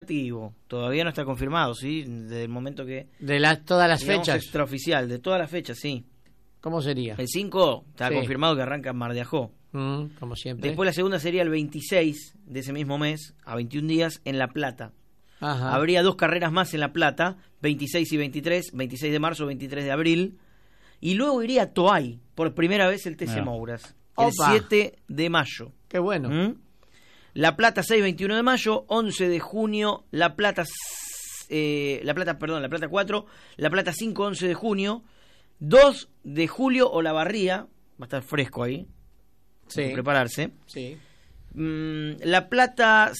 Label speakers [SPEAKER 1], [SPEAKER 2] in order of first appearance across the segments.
[SPEAKER 1] tentativo, todavía no está confirmado, ¿sí? Desde el momento que...
[SPEAKER 2] Todas las
[SPEAKER 1] digamos,
[SPEAKER 2] fechas.
[SPEAKER 1] Extraoficial, de todas las fechas, sí.
[SPEAKER 2] ¿Cómo sería?
[SPEAKER 1] El 5 está
[SPEAKER 2] Sí.
[SPEAKER 1] confirmado que arranca en Mar de Ajó.
[SPEAKER 2] Como siempre.
[SPEAKER 1] Después la segunda sería el 26 de ese mismo mes, a 21 días, en La Plata.
[SPEAKER 2] Ajá.
[SPEAKER 1] Habría 2 carreras más en La Plata, 26 y 23, 26 de marzo, 23 de abril. Y luego iría a Toay, por primera vez el TC Mouras, el
[SPEAKER 2] Opa.
[SPEAKER 1] 7 de mayo.
[SPEAKER 2] Qué bueno.
[SPEAKER 1] La Plata 6-21 de mayo, 11 de junio, La Plata 4, La Plata 5-11 de junio, 2 de julio Olavarría, va a estar fresco ahí,
[SPEAKER 2] Sí.
[SPEAKER 1] hay que prepararse.
[SPEAKER 2] Sí.
[SPEAKER 1] La Plata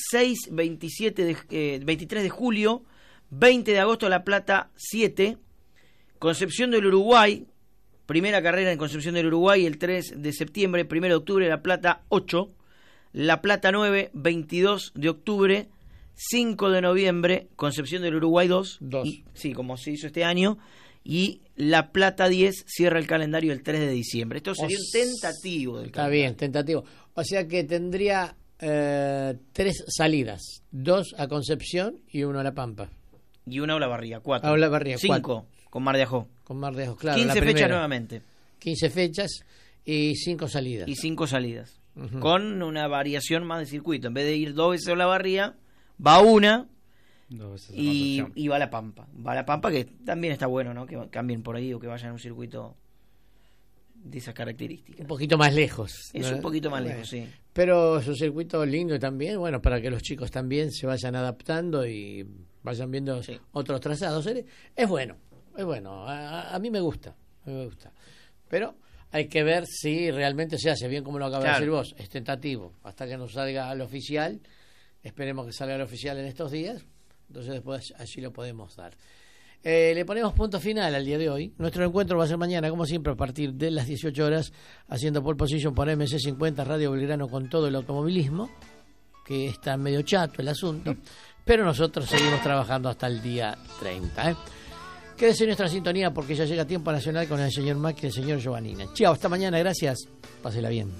[SPEAKER 1] 23 de julio, 20 de agosto La Plata 7, Concepción del Uruguay, primera carrera en Concepción del Uruguay el 3 de septiembre, 1 de octubre La Plata 8, La Plata 9, 22 de octubre, 5 de noviembre, Concepción del Uruguay 2. Sí, como se hizo este año. Y La Plata 10 cierra el calendario el 3 de diciembre. Esto sería un tentativo del
[SPEAKER 2] Está
[SPEAKER 1] calendario.
[SPEAKER 2] bien, tentativo. O sea que tendría 3 salidas. 2 a Concepción y 1 a La Pampa.
[SPEAKER 1] Y una Olavarría, 4.
[SPEAKER 2] A Olavarría,
[SPEAKER 1] 5 con Mar de Ajó.
[SPEAKER 2] Con Mar de Ajó, claro.
[SPEAKER 1] 15
[SPEAKER 2] la
[SPEAKER 1] fechas
[SPEAKER 2] primera.
[SPEAKER 1] nuevamente.
[SPEAKER 2] 15 fechas y 5 salidas.
[SPEAKER 1] Y 5 salidas. Con una variación más de circuito. En vez de ir 2 veces a Olavarría, va una y va a La Pampa. Va a La Pampa, que también está bueno, ¿no? Que cambien por ahí o que vayan a un circuito de esas características.
[SPEAKER 2] Un poquito más lejos.
[SPEAKER 1] Es
[SPEAKER 2] ¿no?
[SPEAKER 1] un poquito más lejos, sí.
[SPEAKER 2] Pero es un circuito lindo también, bueno, para que los chicos también se vayan adaptando y vayan viendo otros trazados. Es bueno, es bueno. A mí me gusta, Pero hay que ver si realmente se hace bien, como lo acabas de decir vos. Es tentativo. Hasta que nos salga al oficial. Esperemos que salga al oficial en estos días. Entonces después allí lo podemos dar. Le ponemos punto final al día de hoy. Nuestro encuentro va a ser mañana, como siempre, a partir de las 18 horas, haciendo pole position por MC50 Radio Belgrano con todo el automovilismo, que está medio chato el asunto, pero nosotros seguimos trabajando hasta el día 30. Quédese en nuestra sintonía porque ya llega Tiempo Nacional con el señor Macri y el señor Giovannina. Chao, hasta mañana, gracias. Pásela bien.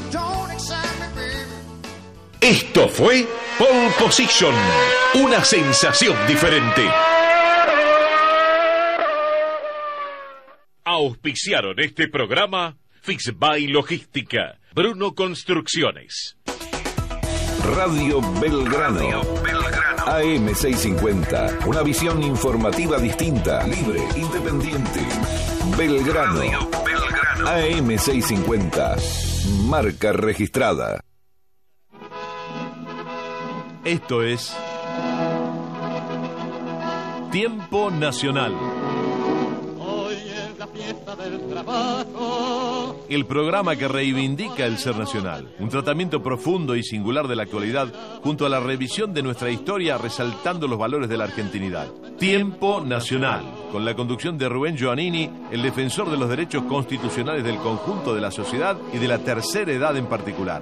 [SPEAKER 3] Esto fue Pole Position, una sensación diferente. Auspiciaron este programa Fixby Logística, Bruno Construcciones.
[SPEAKER 4] Radio Belgrano. AM650, una visión informativa distinta, libre, independiente. Belgrano. AM650, marca registrada.
[SPEAKER 3] Esto es Tiempo Nacional.
[SPEAKER 5] Hoy es la fiesta del trabajo.
[SPEAKER 3] El programa que reivindica el ser nacional. Un tratamiento profundo y singular de la actualidad, junto a la revisión de nuestra historia, resaltando los valores de la argentinidad. Tiempo Nacional, con la conducción de Rubén Giovannini, el defensor de los derechos constitucionales del conjunto de la sociedad y de la tercera edad en particular.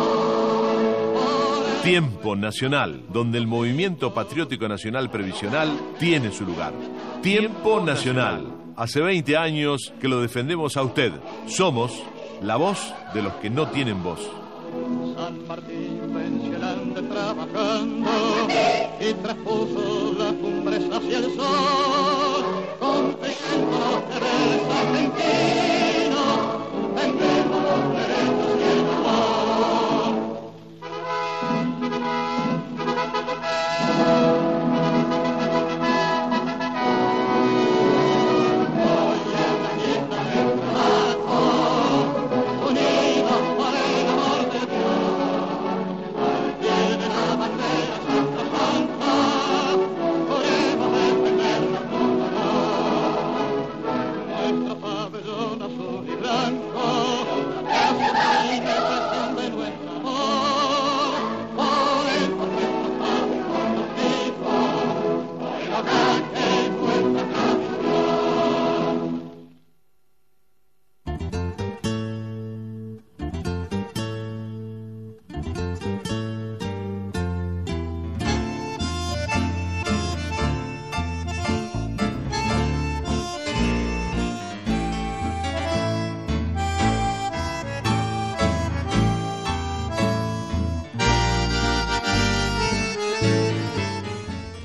[SPEAKER 3] Tiempo Nacional, donde el movimiento patriótico nacional previsional tiene su lugar. Tiempo Nacional. Hace 20 años que lo defendemos a usted. Somos la voz de los que no tienen voz.
[SPEAKER 5] San Martín pensionante trabajando y traspuso las cumbres hacia el sol. Conquistando los deberes argentinos, vendemos los derechos y el amor. Nuestros pabellones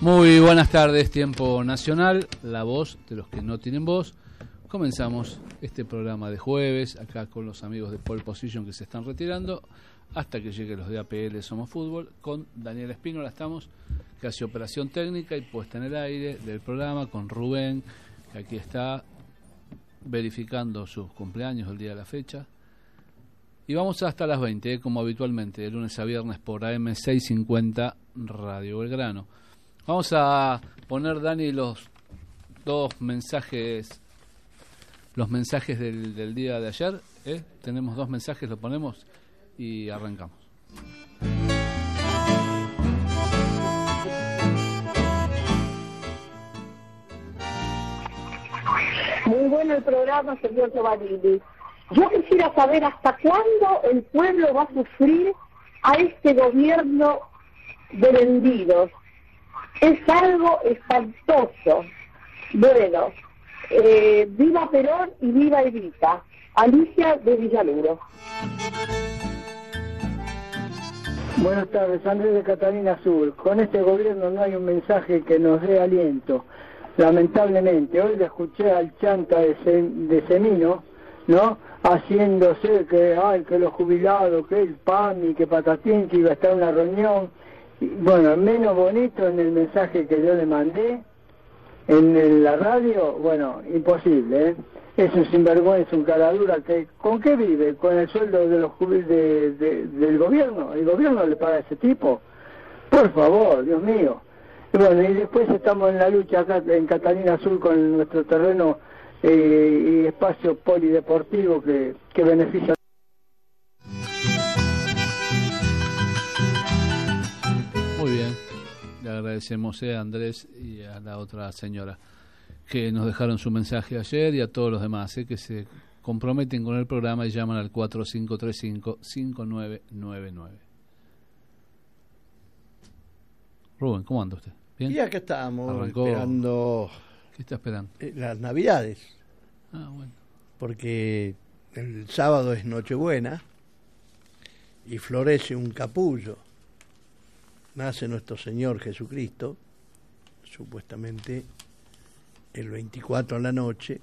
[SPEAKER 6] Muy buenas tardes, Tiempo Nacional, la voz de los que no tienen voz. Comenzamos este programa de jueves, acá con los amigos de Pole Position que se están retirando, hasta que lleguen los de APL Somos Fútbol, con Daniela Espínola estamos, que hace operación técnica y puesta en el aire del programa, con Rubén, que aquí está verificando sus cumpleaños el día de la fecha. Y vamos hasta las 20, como habitualmente, de lunes a viernes por AM 650 Radio Belgrano. Vamos a poner, Dani, los mensajes del día de ayer. Tenemos 2 mensajes, lo ponemos y arrancamos.
[SPEAKER 7] Muy bueno el programa, señor Giovannini. Yo quisiera saber hasta cuándo el pueblo va a sufrir a este gobierno de vendidos. Es algo espantoso. Bueno, viva Perón y viva Evita. Alicia de Villaluro.
[SPEAKER 8] Buenas tardes, Andrés de Catalina Sur. Con este gobierno no hay un mensaje que nos dé aliento. Lamentablemente, hoy le escuché al chanta de Semino, ¿no? Haciéndose que los jubilados, que el PAMI, que Patatín, que iba a estar en una reunión. Y, bueno, menos bonito en el mensaje que yo le mandé en la radio, bueno, imposible, ¿eh? Es un sinvergüenza, un caradura, que ¿con qué vive? ¿Con el sueldo de los del gobierno? ¿El gobierno le paga a ese tipo? Por favor, Dios mío. Y bueno, y después estamos en la lucha acá en Catalina Sur con nuestro terreno y espacio polideportivo que beneficia.
[SPEAKER 6] Muy bien, le agradecemos a Andrés y a la otra señora que nos dejaron su mensaje ayer y a todos los demás que se comprometen con el programa y llaman al 4535-5999. Rubén, ¿cómo anda usted? ¿Bien?
[SPEAKER 9] Y acá estamos.
[SPEAKER 6] Arrancó.
[SPEAKER 9] Esperando.
[SPEAKER 6] ¿Qué está esperando?
[SPEAKER 9] Las Navidades.
[SPEAKER 6] Ah, bueno.
[SPEAKER 9] Porque el sábado es Nochebuena y florece un capullo. Nace nuestro Señor Jesucristo, supuestamente el 24 en la noche.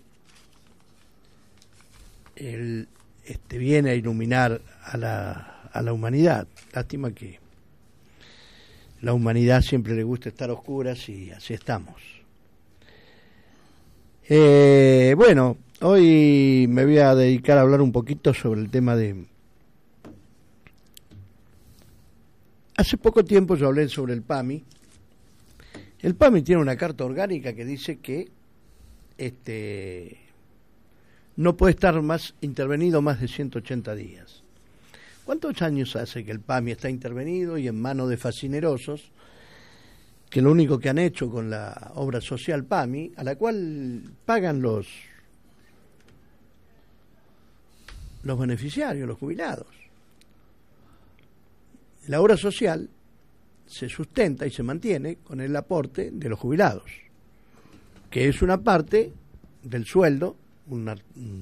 [SPEAKER 9] Él viene a iluminar a la humanidad. Lástima que la humanidad siempre le gusta estar a oscuras y así estamos. Bueno, hoy me voy a dedicar a hablar un poquito sobre el tema de... Hace poco tiempo yo hablé sobre el PAMI. El PAMI tiene una carta orgánica que dice que no puede estar más intervenido más de 180 días. ¿Cuántos años hace que el PAMI está intervenido y en manos de fascinerosos que lo único que han hecho con la obra social PAMI, a la cual pagan los beneficiarios, los jubilados? La obra social se sustenta y se mantiene con el aporte de los jubilados, que es una parte del sueldo, un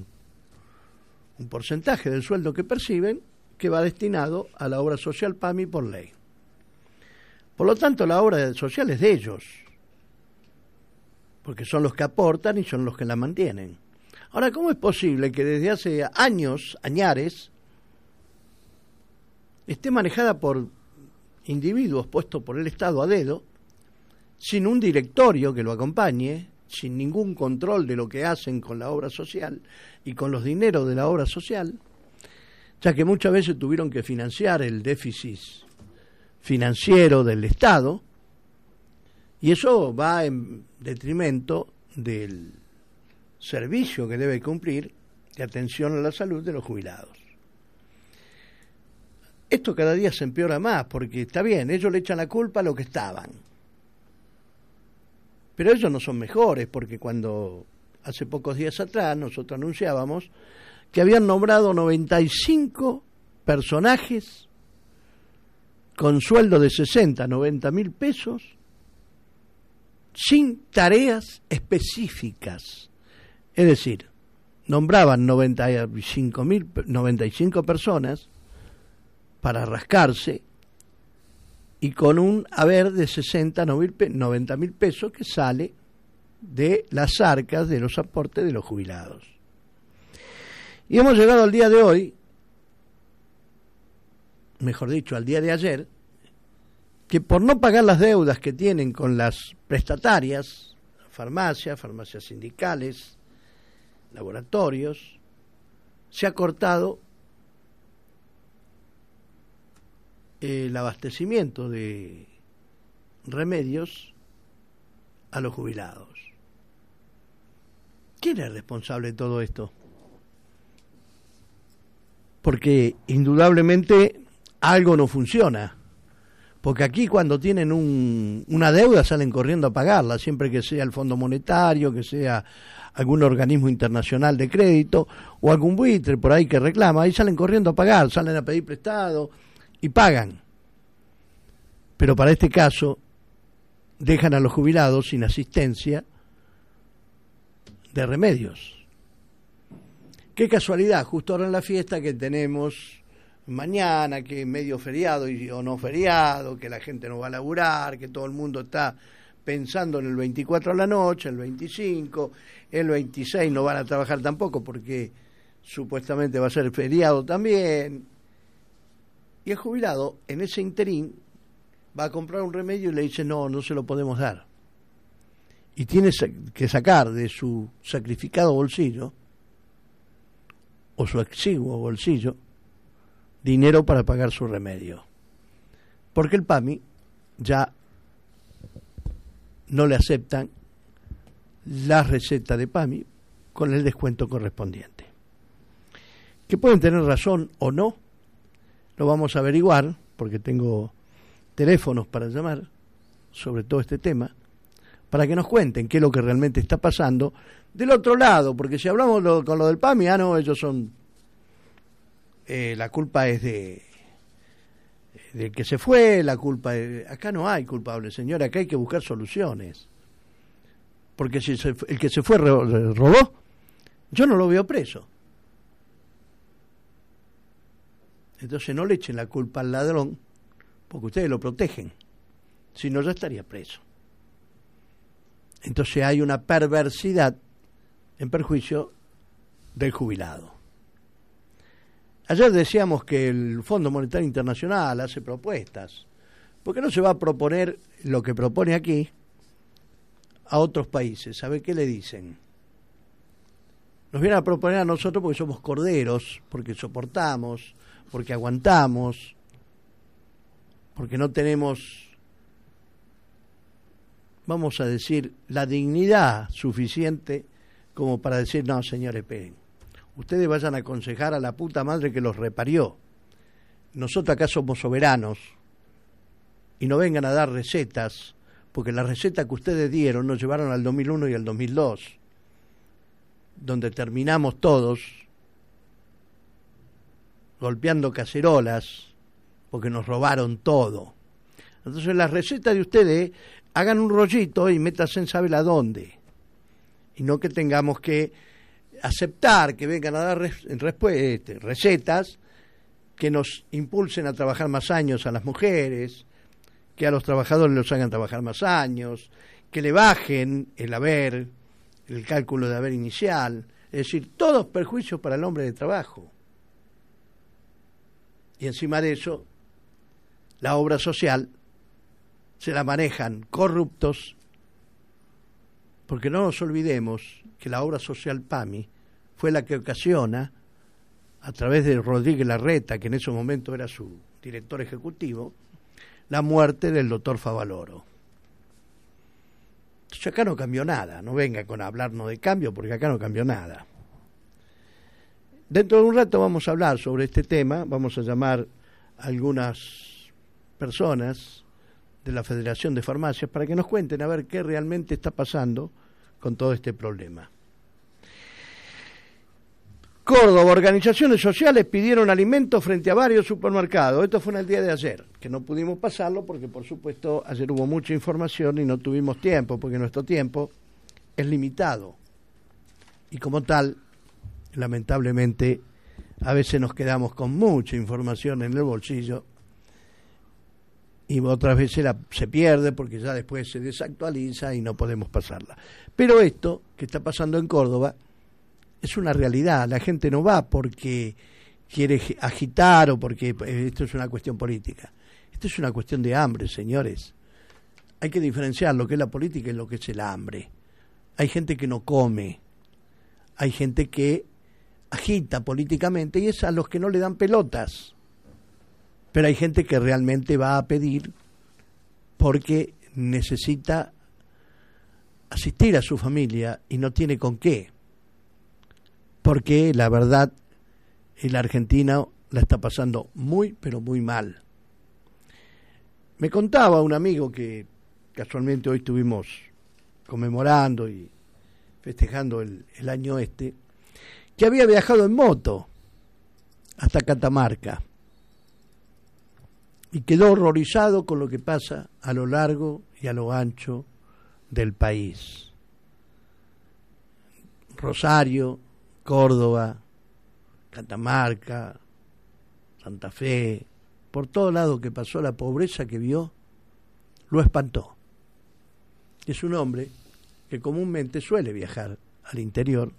[SPEAKER 9] porcentaje del sueldo que perciben, que va destinado a la obra social PAMI por ley. Por lo tanto, la obra social es de ellos, porque son los que aportan y son los que la mantienen. Ahora, ¿cómo es posible que desde hace años, añares, esté manejada por individuos puestos por el Estado a dedo, sin un directorio que lo acompañe, sin ningún control de lo que hacen con la obra social y con los dineros de la obra social, ya que muchas veces tuvieron que financiar el déficit financiero del Estado, y eso va en detrimento del servicio que debe cumplir de atención a la salud de los jubilados. Esto cada día se empeora más, porque está bien, ellos le echan la culpa a lo que estaban. Pero ellos no son mejores, porque cuando hace pocos días atrás nosotros anunciábamos que habían nombrado 95 personajes con sueldo de 60, 90 mil pesos, sin tareas específicas. Es decir, nombraban 95 personas para rascarse y con un haber de 60, 90 mil pesos que sale de las arcas de los aportes de los jubilados. Y hemos llegado al día de hoy, mejor dicho, al día de ayer, que por no pagar las deudas que tienen con las prestatarias, farmacias sindicales, laboratorios, se ha cortado el abastecimiento de remedios a los jubilados. ¿Quién es responsable de todo esto? Porque indudablemente algo no funciona. Porque aquí cuando tienen una deuda salen corriendo a pagarla, siempre que sea el Fondo Monetario, que sea algún organismo internacional de crédito o algún buitre por ahí que reclama, ahí salen corriendo a pagar, salen a pedir prestado y pagan. Pero para este caso dejan a los jubilados sin asistencia de remedios. Qué casualidad, justo ahora en la fiesta que tenemos mañana, que es medio feriado o no feriado, que la gente no va a laburar, que todo el mundo está pensando en el 24 a la noche, el 25, el 26 no van a trabajar tampoco porque supuestamente va a ser feriado también. Y el jubilado en ese interín va a comprar un remedio y le dice no se lo podemos dar. Y tiene que sacar de su sacrificado bolsillo o su exiguo bolsillo dinero para pagar su remedio. Porque el PAMI ya no le aceptan la receta de PAMI con el descuento correspondiente. Que pueden tener razón o no, lo vamos a averiguar, porque tengo teléfonos para llamar sobre todo este tema, para que nos cuenten qué es lo que realmente está pasando del otro lado, porque si hablamos con lo del PAMI, no, ellos son, la culpa es del que se fue, la culpa es, acá no hay culpable, señora, acá hay que buscar soluciones, porque si el que se fue robó, yo no lo veo preso. Entonces no le echen la culpa al ladrón, porque ustedes lo protegen, si no ya estaría preso. Entonces hay una perversidad en perjuicio del jubilado. Ayer decíamos que el Fondo Monetario Internacional hace propuestas. ¿Por qué no se va a proponer lo que propone aquí a otros países? ¿Sabe qué le dicen? Nos vienen a proponer a nosotros porque somos corderos, porque soportamos, porque aguantamos, porque no tenemos, vamos a decir, la dignidad suficiente como para decir, no, señores, esperen. Ustedes vayan a aconsejar a la puta madre que los reparió. Nosotros acá somos soberanos y no vengan a dar recetas, porque las recetas que ustedes dieron nos llevaron al 2001 y al 2002, donde terminamos todos golpeando cacerolas porque nos robaron todo. Entonces las recetas de ustedes, hagan un rollito y métanse en sabe la dónde, y no que tengamos que aceptar que vengan a dar recetas que nos impulsen a trabajar más años a las mujeres, que a los trabajadores los hagan trabajar más años, que le bajen el haber, el cálculo de haber inicial, es decir, todos perjuicios para el hombre de trabajo. Y encima de eso, la obra social se la manejan corruptos, porque no nos olvidemos que la obra social PAMI fue la que ocasiona, a través de Rodríguez Larreta, que en ese momento era su director ejecutivo, la muerte del doctor Favaloro. Entonces acá no cambió nada, no venga con hablarnos de cambio, porque acá no cambió nada. Dentro de un rato vamos a hablar sobre este tema, vamos a llamar a algunas personas de la Federación de Farmacias para que nos cuenten a ver qué realmente está pasando con todo este problema. Córdoba, organizaciones sociales pidieron alimentos frente a varios supermercados. Esto fue en el día de ayer, que no pudimos pasarlo porque, por supuesto, ayer hubo mucha información y no tuvimos tiempo, porque nuestro tiempo es limitado. Y como tal, lamentablemente, a veces nos quedamos con mucha información en el bolsillo y otras veces se pierde porque ya después se desactualiza y no podemos pasarla. Pero esto que está pasando en Córdoba es una realidad. La gente no va porque quiere agitar o porque esto es una cuestión política. Esto es una cuestión de hambre, señores. Hay que diferenciar lo que es la política y lo que es el hambre. Hay gente que no come, hay gente que agita políticamente y es a los que no le dan pelotas. Pero hay gente que realmente va a pedir porque necesita asistir a su familia y no tiene con qué. Porque la verdad, el argentino la está pasando muy, pero muy mal. Me contaba un amigo que casualmente hoy estuvimos conmemorando y festejando el año que había viajado en moto hasta Catamarca y quedó horrorizado con lo que pasa a lo largo y a lo ancho del país. Rosario, Córdoba, Catamarca, Santa Fe, por todo lado que pasó, la pobreza que vio, lo espantó. Es un hombre que comúnmente suele viajar al interior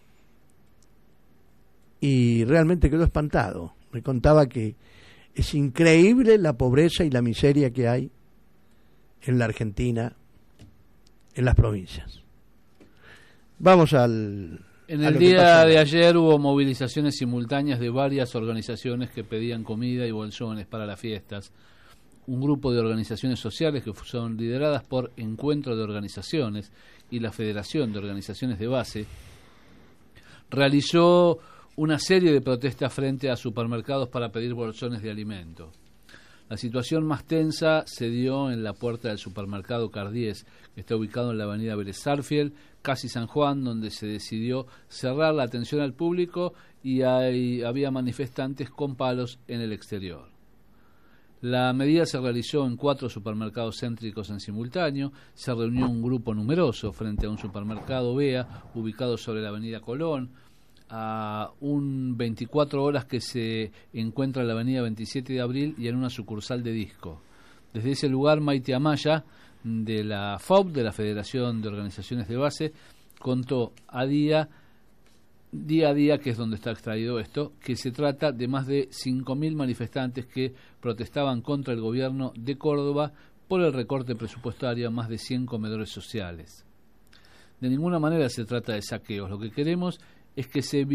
[SPEAKER 9] y realmente quedó espantado. Me contaba que es increíble la pobreza y la miseria que hay en la Argentina, en las provincias. Vamos
[SPEAKER 6] En el día de ayer hubo movilizaciones simultáneas de varias organizaciones que pedían comida y bolsones para las fiestas. Un grupo de organizaciones sociales que son lideradas por Encuentro de Organizaciones y la Federación de Organizaciones de Base realizó una serie de protestas frente a supermercados para pedir bolsones de alimento. La situación más tensa se dio en la puerta del supermercado Cardiés, que está ubicado en la avenida Vélez Sarsfield, casi San Juan, donde se decidió cerrar la atención al público y había manifestantes con palos en el exterior. La medida se realizó en 4 supermercados céntricos en simultáneo. Se reunió un grupo numeroso frente a un supermercado BEA ubicado sobre la avenida Colón, a un 24 horas que se encuentra en la avenida 27 de abril y en una sucursal de Disco. Desde ese lugar, Maite Amaya, de la FOB, de la Federación de Organizaciones de Base, contó día a día, que es donde está extraído esto, que se trata de más de 5.000 manifestantes que protestaban contra el gobierno de Córdoba por el recorte presupuestario a más de 100 comedores sociales. De ninguna manera se trata de saqueos. Lo que queremos es que se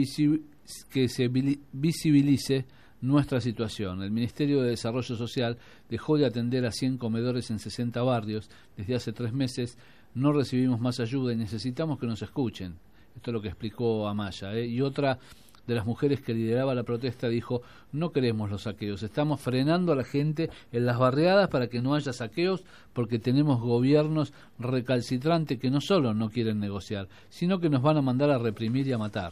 [SPEAKER 6] visibilice nuestra situación. El Ministerio de Desarrollo Social dejó de atender a 100 comedores en 60 barrios. Desde hace 3 meses no recibimos más ayuda y necesitamos que nos escuchen. Esto es lo que explicó Amaya. Y otra de las mujeres que lideraba la protesta dijo: no queremos los saqueos, estamos frenando a la gente en las barriadas para que no haya saqueos, porque tenemos gobiernos recalcitrantes que no solo no quieren negociar, sino que nos van a mandar a reprimir y a matar.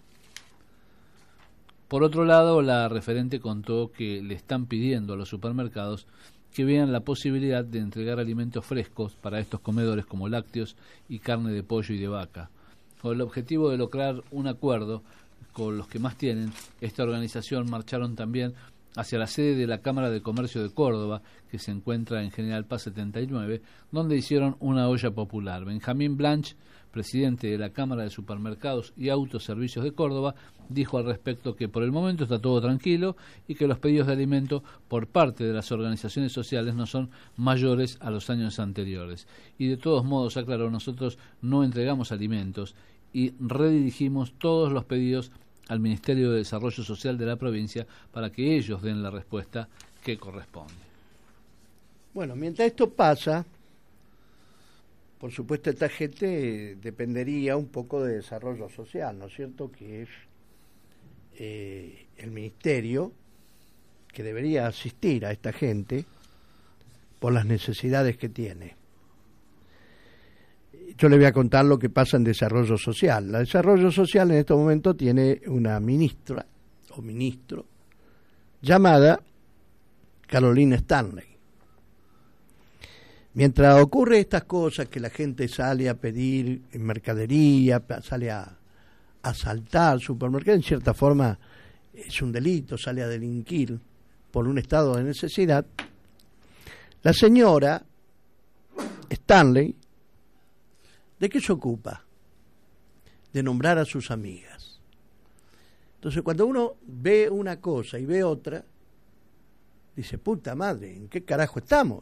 [SPEAKER 6] Por otro lado, la referente contó que le están pidiendo a los supermercados que vean la posibilidad de entregar alimentos frescos para estos comedores como lácteos y carne de pollo y de vaca. Con el objetivo de lograr un acuerdo con los que más tienen, esta organización marcharon también hacia la sede de la Cámara de Comercio de Córdoba, que se encuentra en General Paz 79, donde hicieron una olla popular. Benjamín Blanch, presidente de la Cámara de Supermercados y Autoservicios de Córdoba, dijo al respecto que por el momento está todo tranquilo y que los pedidos de alimento por parte de las organizaciones sociales no son mayores a los años anteriores. Y de todos modos, aclaró, nosotros no entregamos alimentos y redirigimos todos los pedidos al Ministerio de Desarrollo Social de la provincia para que ellos den la respuesta que corresponde.
[SPEAKER 9] Bueno, mientras esto pasa, por supuesto esta gente dependería un poco de desarrollo social, ¿no es cierto? Que es el ministerio que debería asistir a esta gente por las necesidades que tiene. Yo le voy a contar lo que pasa en desarrollo social. La desarrollo social en este momento tiene una ministra o ministro llamada Carolina Stanley. Mientras ocurre estas cosas, que la gente sale a pedir mercadería, sale a asaltar supermercados, en cierta forma es un delito, sale a delinquir por un estado de necesidad, La señora Stanley, ¿de qué se ocupa? De nombrar a sus amigas. Entonces, cuando uno ve una cosa y ve otra, dice, puta madre, ¿en qué carajo estamos?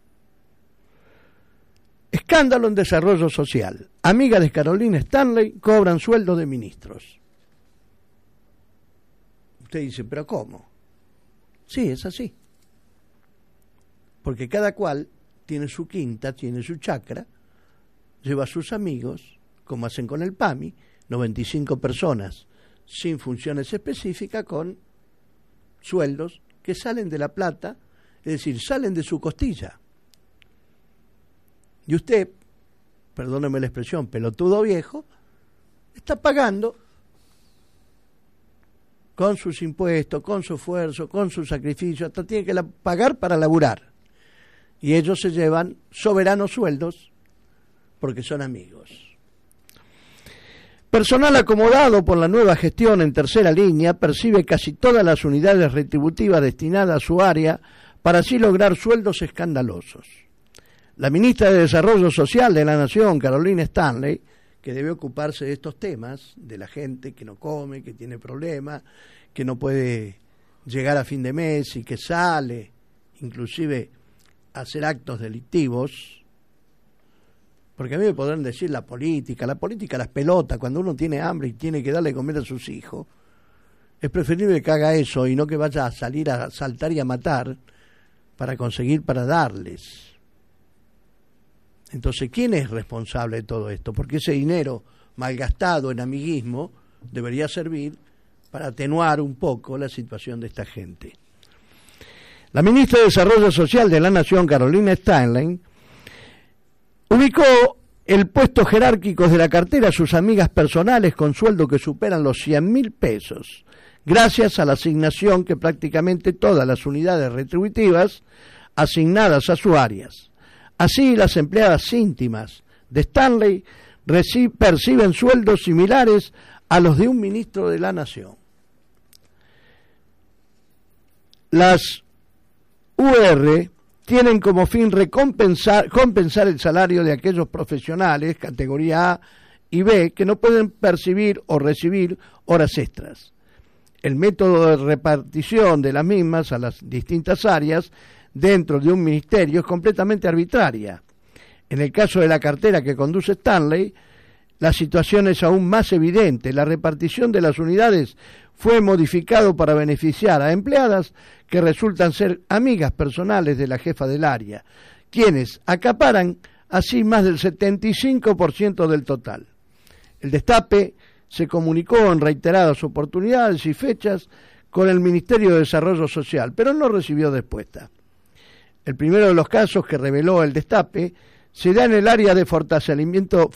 [SPEAKER 9] Escándalo en desarrollo social. Amigas de Carolina Stanley cobran sueldo de ministros. Usted dice, ¿pero cómo? Sí, es así. Porque cada cual tiene su quinta, tiene su chacra, lleva a sus amigos, como hacen con el PAMI, 95 personas sin funciones específicas con sueldos que salen de la plata, es decir, salen de su costilla. Y usted, perdóneme la expresión, pelotudo viejo, está pagando con sus impuestos, con su esfuerzo, con su sacrificio, hasta tiene que pagar para laburar. Y ellos se llevan soberanos sueldos porque son amigos. Personal acomodado por la nueva gestión en tercera línea percibe casi todas las unidades retributivas destinadas a su área para así lograr sueldos escandalosos. La ministra de Desarrollo Social de la Nación, Carolina Stanley, que debe ocuparse de estos temas, de la gente que no come, que tiene problemas, que no puede llegar a fin de mes y que sale, inclusive, a hacer actos delictivos, porque a mí me podrán decir la política las pelota, cuando uno tiene hambre y tiene que darle comer a sus hijos, es preferible que haga eso y no que vaya a salir a saltar y a matar para conseguir para darles. Entonces, ¿quién es responsable de todo esto? Porque ese dinero malgastado en amiguismo debería servir para atenuar un poco la situación de esta gente. La ministra de Desarrollo Social de la Nación, Carolina Stanley, ubicó el puesto jerárquico de la cartera a sus amigas personales con sueldo que superan los 100.000 pesos, gracias a la asignación que prácticamente todas las unidades retributivas asignadas a sus áreas. Así, las empleadas íntimas de Stanley perciben sueldos similares a los de un ministro de la Nación. Las UR tienen como fin compensar el salario de aquellos profesionales, categoría A y B, que no pueden percibir o recibir horas extras. El método de repartición de las mismas a las distintas áreas dentro de un ministerio es completamente arbitraria. En el caso de la cartera que conduce Stanley, la situación es aún más evidente. La repartición de las unidades fue modificado para beneficiar a empleadas que resultan ser amigas personales de la jefa del área, quienes acaparan así más del 75% del total. El Destape se comunicó en reiteradas oportunidades y fechas con el Ministerio de Desarrollo Social, pero no recibió respuesta. El primero de los casos que reveló el Destape se da en el área de fortalecimiento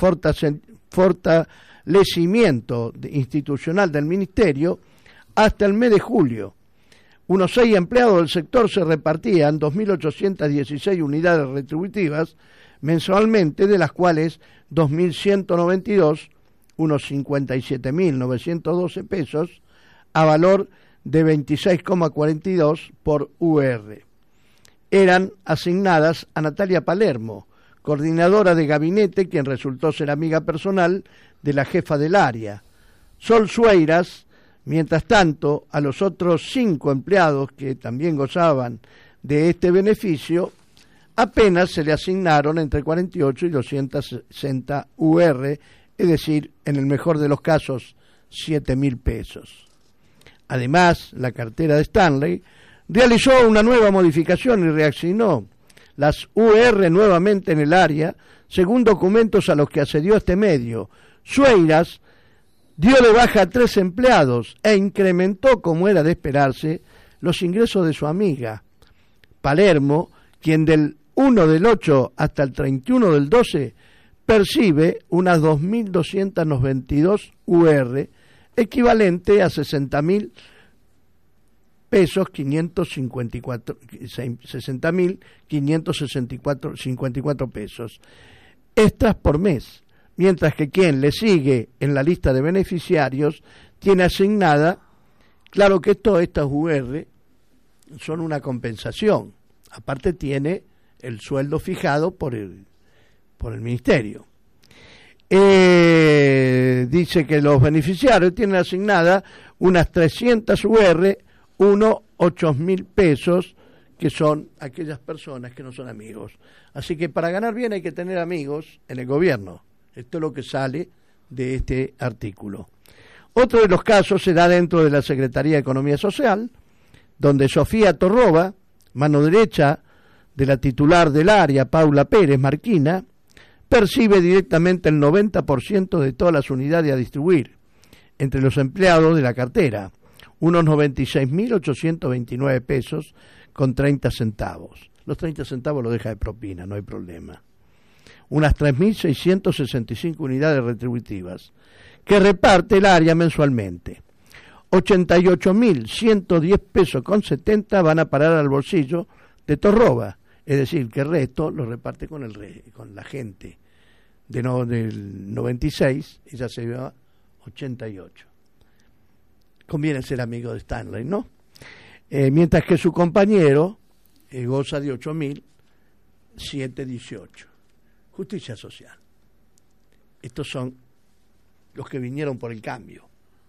[SPEAKER 9] institucional del Ministerio. Hasta el mes de julio, unos 6 empleados del sector se repartían 2.816 unidades retributivas mensualmente, de las cuales 2.192, unos 57.912 pesos, a valor de 26,42 por UR. Eran asignadas a Natalia Palermo, coordinadora de gabinete, quien resultó ser amiga personal de la jefa del área. Sol Sueiras. Mientras tanto, a los otros 5 empleados que también gozaban de este beneficio, apenas se le asignaron entre 48 y 260 UR, es decir, en el mejor de los casos, 7.000 pesos. Además, la cartera de Stanley realizó una nueva modificación y reasignó las UR nuevamente en el área, según documentos a los que accedió este medio. Sueiras dio de baja a 3 empleados e incrementó, como era de esperarse, los ingresos de su amiga. Palermo, quien del 1 del 8 hasta el 31 del 12 percibe unas 2.292 UR, equivalente a 60.000 pesos, 60.554 pesos extras por mes, mientras que quien le sigue en la lista de beneficiarios tiene asignada, claro que estas UR son una compensación, aparte tiene el sueldo fijado por el ministerio. Dice que los beneficiarios tienen asignada unas 300 UR, 8.000 pesos, que son aquellas personas que no son amigos. Así que para ganar bien hay que tener amigos en el gobierno. Esto es lo que sale de este artículo. Otro de los casos se da dentro de la Secretaría de Economía Social, donde Sofía Torroba, mano derecha de la titular del área, Paula Pérez Marquina, percibe directamente el 90% de todas las unidades a distribuir entre los empleados de la cartera, unos 96.829 pesos con 30 centavos. Los 30 centavos lo deja de propina, no hay problema. Unas 3.665 unidades retributivas que reparte el área mensualmente. 88.110 pesos con 70 van a parar al bolsillo de Torroba, es decir, que el resto lo reparte con la gente. Del 96, ella se lleva 88. Conviene ser amigo de Stanley, ¿no? Mientras que su compañero goza de 8.718. Justicia social. Estos son los que vinieron por el cambio.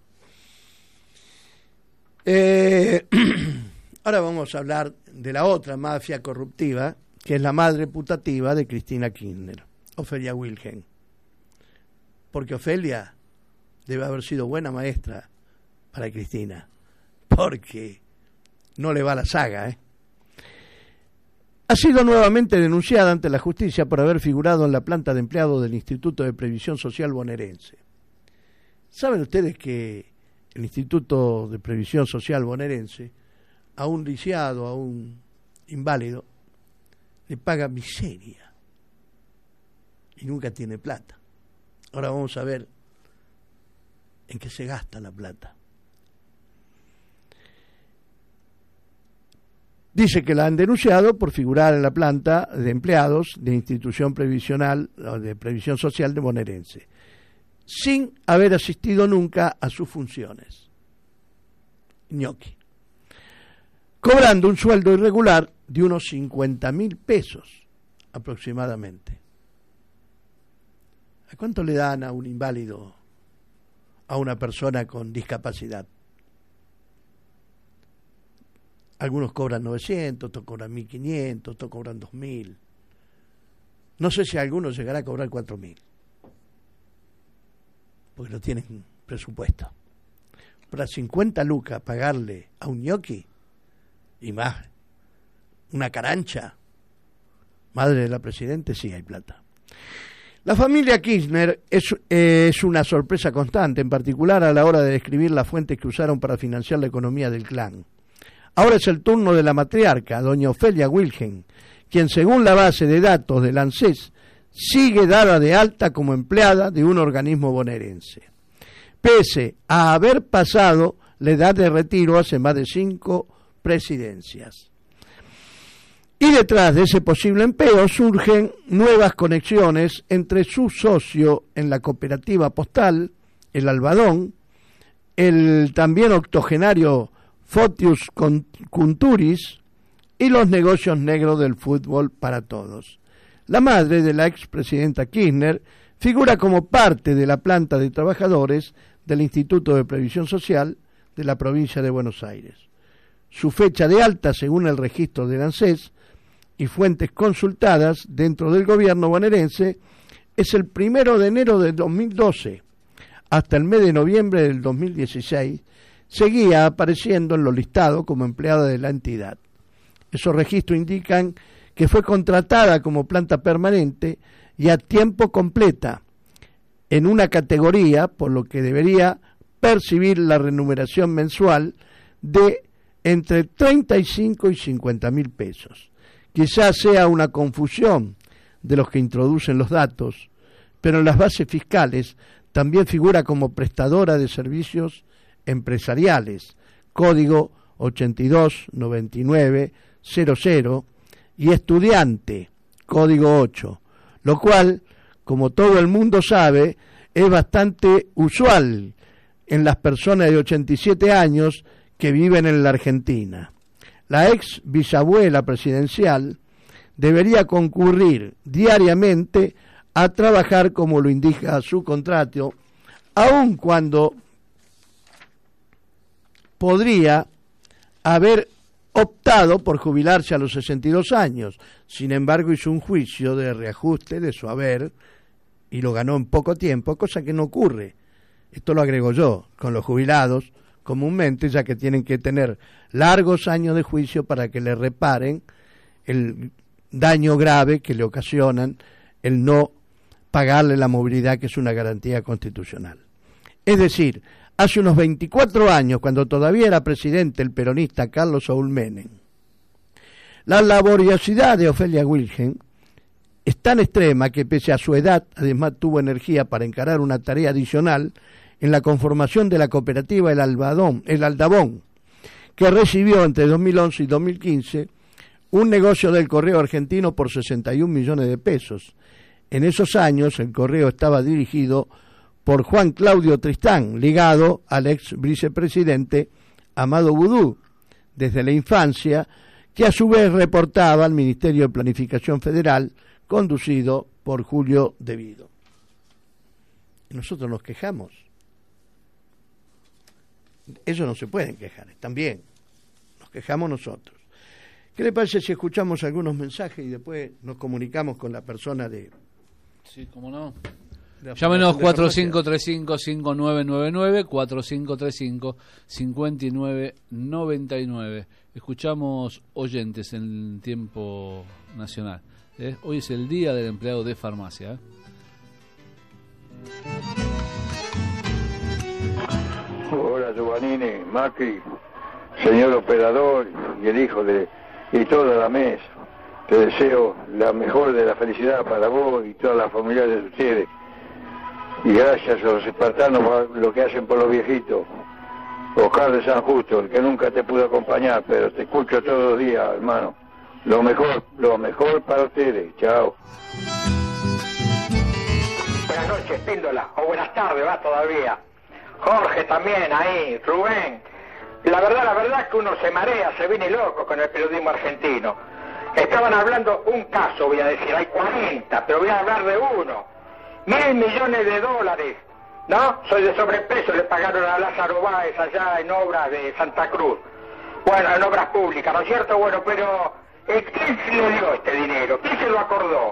[SPEAKER 9] Ahora vamos a hablar de la otra mafia corruptiva, que es la madre putativa de Cristina Kirchner, Ofelia Wilhelm. Porque Ofelia debe haber sido buena maestra para Cristina, porque no le va la saga, Ha sido nuevamente denunciada ante la justicia por haber figurado en la planta de empleados del Instituto de Previsión Social bonaerense. ¿Saben ustedes que el Instituto de Previsión Social bonaerense, a un lisiado, a un inválido, le paga miseria y nunca tiene plata? Ahora vamos a ver en qué se gasta la plata. Dice que la han denunciado por figurar en la planta de empleados de institución previsional de previsión social de bonaerense, sin haber asistido nunca a sus funciones. Ñoqui. Cobrando un sueldo irregular de unos 50.000 pesos aproximadamente. ¿A cuánto le dan a un inválido, a una persona con discapacidad? Algunos cobran 900, otros cobran 1.500, otros cobran 2.000. No sé si alguno llegará a cobrar 4.000, porque no tienen presupuesto. Para 50 lucas pagarle a un ñoqui, y más, una carancha, madre de la Presidente, sí hay plata. La familia Kirchner es una sorpresa constante, en particular a la hora de describir las fuentes que usaron para financiar la economía del clan. Ahora es el turno de la matriarca, doña Ofelia Wilhelm, quien según la base de datos del ANSES sigue dada de alta como empleada de un organismo bonaerense, pese a haber pasado la edad de retiro hace más de 5 presidencias. Y detrás de ese posible empleo surgen nuevas conexiones entre su socio en la cooperativa postal, el Albadón, el también octogenario Fotius Cunturis y los negocios negros del fútbol para todos. La madre de la expresidenta Kirchner figura como parte de la planta de trabajadores del Instituto de Previsión Social de la provincia de Buenos Aires. Su fecha de alta, según el registro del ANSES y fuentes consultadas dentro del gobierno bonaerense, es el 1 de enero del 2012. Hasta el mes de noviembre del 2016, seguía apareciendo en los listados como empleada de la entidad. Esos registros indican que fue contratada como planta permanente y a tiempo completa en una categoría, por lo que debería percibir la remuneración mensual de entre 35 y 50.000 pesos. Quizás sea una confusión de los que introducen los datos, pero en las bases fiscales también figura como prestadora de servicios empresariales, código 829900, y estudiante, código 8, lo cual, como todo el mundo sabe, es bastante usual en las personas de 87 años que viven en la Argentina. La ex bisabuela presidencial debería concurrir diariamente a trabajar como lo indica su contrato, aun cuando podría haber optado por jubilarse a los 62 años. Sin embargo, hizo un juicio de reajuste de su haber y lo ganó en poco tiempo, cosa que no ocurre. Esto lo agrego yo, con los jubilados comúnmente, ya que tienen que tener largos años de juicio para que le reparen el daño grave que le ocasionan el no pagarle la movilidad, que es una garantía constitucional. Es decir, hace unos 24 años, cuando todavía era presidente el peronista Carlos Saúl Menem, la laboriosidad de Ofelia Wilhelm es tan extrema que pese a su edad, además tuvo energía para encarar una tarea adicional en la conformación de la cooperativa El Aldabón, que recibió entre 2011 y 2015 un negocio del Correo Argentino por 61 millones de pesos. En esos años el Correo estaba dirigido por Juan Claudio Tristán, ligado al ex vicepresidente Amado Boudou, desde la infancia, que a su vez reportaba al Ministerio de Planificación Federal, conducido por Julio Devido. Y nosotros nos quejamos. Ellos no se pueden quejar, están bien. Nos quejamos nosotros. ¿Qué le parece si escuchamos algunos mensajes y después nos comunicamos con la persona de...
[SPEAKER 6] Sí, cómo no. Llámenos 4535-5999, 4535-5999. Escuchamos oyentes en tiempo nacional. Hoy es el día del empleado de farmacia.
[SPEAKER 10] Hola Giovannini, Macri, señor operador y el hijo y toda la mesa. Te deseo la mejor de la felicidad para vos y todas las familiares de ustedes. Y gracias a los espartanos por lo que hacen por los viejitos. Oscar de San Justo, el que nunca te pudo acompañar, pero te escucho todos los días, hermano. Lo mejor para ustedes. Chao.
[SPEAKER 11] Buenas noches, Píndola, o buenas tardes, va todavía. Jorge también ahí, Rubén. La verdad es que uno se marea, se viene loco con el periodismo argentino. Estaban hablando un caso, voy a decir, hay 40, pero voy a hablar de uno. $1.000 millones, ¿no? Soy de sobrepeso, le pagaron a Lázaro Báez allá en obras de Santa Cruz. Bueno, en obras públicas, ¿no es cierto? Bueno, pero ¿quién le dio este dinero? ¿Quién se lo acordó?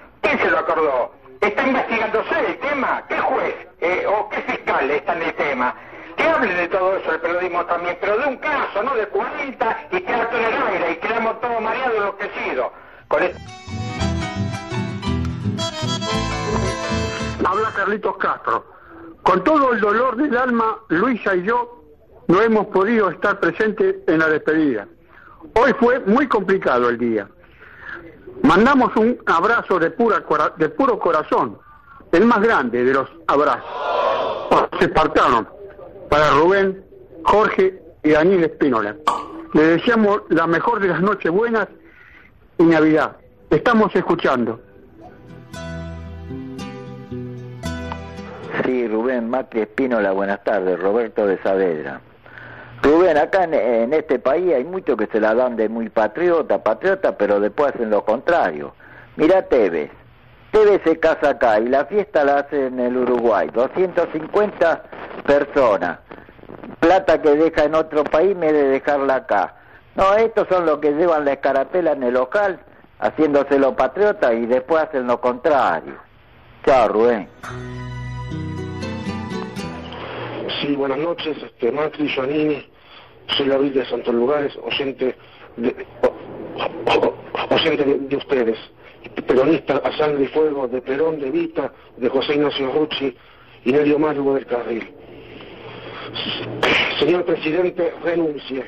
[SPEAKER 11] ¿Está investigándose el tema? ¿Qué juez o qué fiscal está en el tema? Que hable de todo eso el periodismo también, pero de un caso, no de 40, y queda todo en el aire y quedamos todos mareados y enloquecidos. Con esto.
[SPEAKER 12] Habla Carlitos Castro. Con todo el dolor del alma, Luisa y yo no hemos podido estar presentes en la despedida. Hoy fue muy complicado el día. Mandamos un abrazo de puro corazón, el más grande de los abrazos. Se espartaron para Rubén, Jorge y Daniel Espínola. Le deseamos la mejor de las noches buenas y Navidad. Estamos escuchando.
[SPEAKER 13] Sí, Rubén, Macri, Espínola, buenas tardes. Roberto de Saavedra. Rubén, acá en este país hay muchos que se la dan de muy patriota, pero después hacen lo contrario. Mira Tevez se casa acá y la fiesta la hace en el Uruguay, 250 personas, plata que deja en otro país me de dejarla acá. No, estos son los que llevan la escarapela en el local, haciéndose lo patriota y después hacen lo contrario. Chao, Rubén.
[SPEAKER 14] Sí, buenas noches, Macri, Giovannini, soy David de Santos Lugares, oyente de ustedes, peronista a sangre y fuego, de Perón, de Vita, de José Ignacio Rucci y Nelio Málugo del Carril. Señor presidente, renuncie,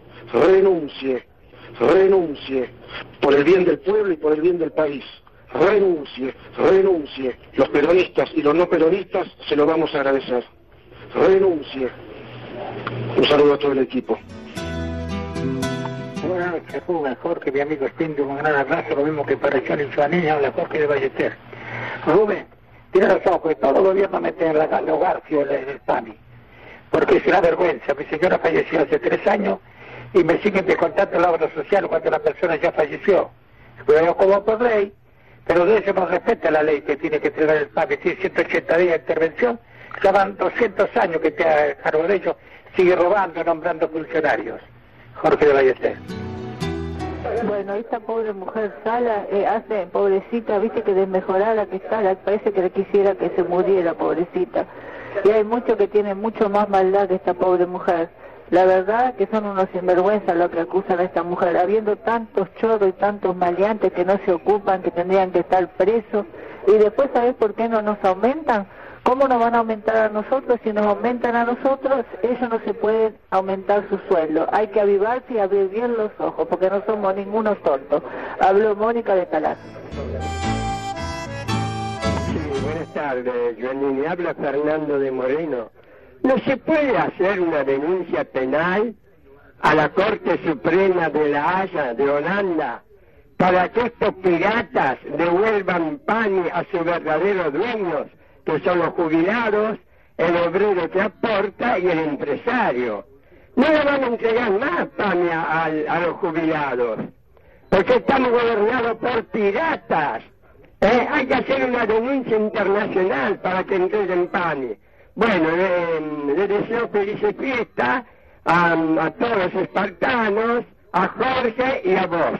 [SPEAKER 14] por el bien del pueblo y por el bien del país. Renuncie. Los peronistas y los no peronistas se lo vamos a agradecer. Renuncie. Un saludo a todo el equipo.
[SPEAKER 15] Buenas noches, Rubén, Jorge, mi amigo Espínola, un gran abrazo, lo mismo que para John y Giovannini, habla Jorge de Ballester. Rubén, tiene razón, pues todo el gobierno mete en los garfios en el PAMI, porque es una vergüenza. Mi señora falleció hace 3 años y me siguen descontando la obra social cuando la persona ya falleció. pero como por ley, pero de eso no respeta la ley que tiene que entregar el PAMI, tiene 180 días de intervención, ya van 200 años que te ha cargo de ellos, sigue robando, nombrando funcionarios. Jorge de Ballester.
[SPEAKER 16] Bueno, esta pobre mujer Sala hace, pobrecita, viste que desmejorada que está, parece que le quisiera que se muriera, pobrecita. Y hay mucho que tiene mucho más maldad que esta pobre mujer. La verdad que son unos sinvergüenzas los que acusan a esta mujer, habiendo tantos chorros y tantos maleantes que no se ocupan, que tendrían que estar presos. Y después, ¿sabés por qué no nos aumentan? ¿Cómo nos van a aumentar a nosotros? Si nos aumentan a nosotros, ellos no se pueden aumentar su sueldo. Hay que avivarse y abrir bien los ojos, porque no somos ningunos tontos. Habló Mónica de Talaz.
[SPEAKER 17] Sí, buenas tardes, Joanini. Habla Fernando de Moreno. ¿No se puede hacer una denuncia penal a la Corte Suprema de La Haya, de Holanda, para que estos piratas devuelvan PAMI a sus verdaderos dueños, que son los jubilados, el obrero que aporta y el empresario? No le van a entregar más PAMI a los jubilados, porque estamos gobernados por piratas. Hay que hacer una denuncia internacional para que entreguen PAMI. Bueno, le deseo felices fiestas a todos los espartanos, a Jorge y a vos.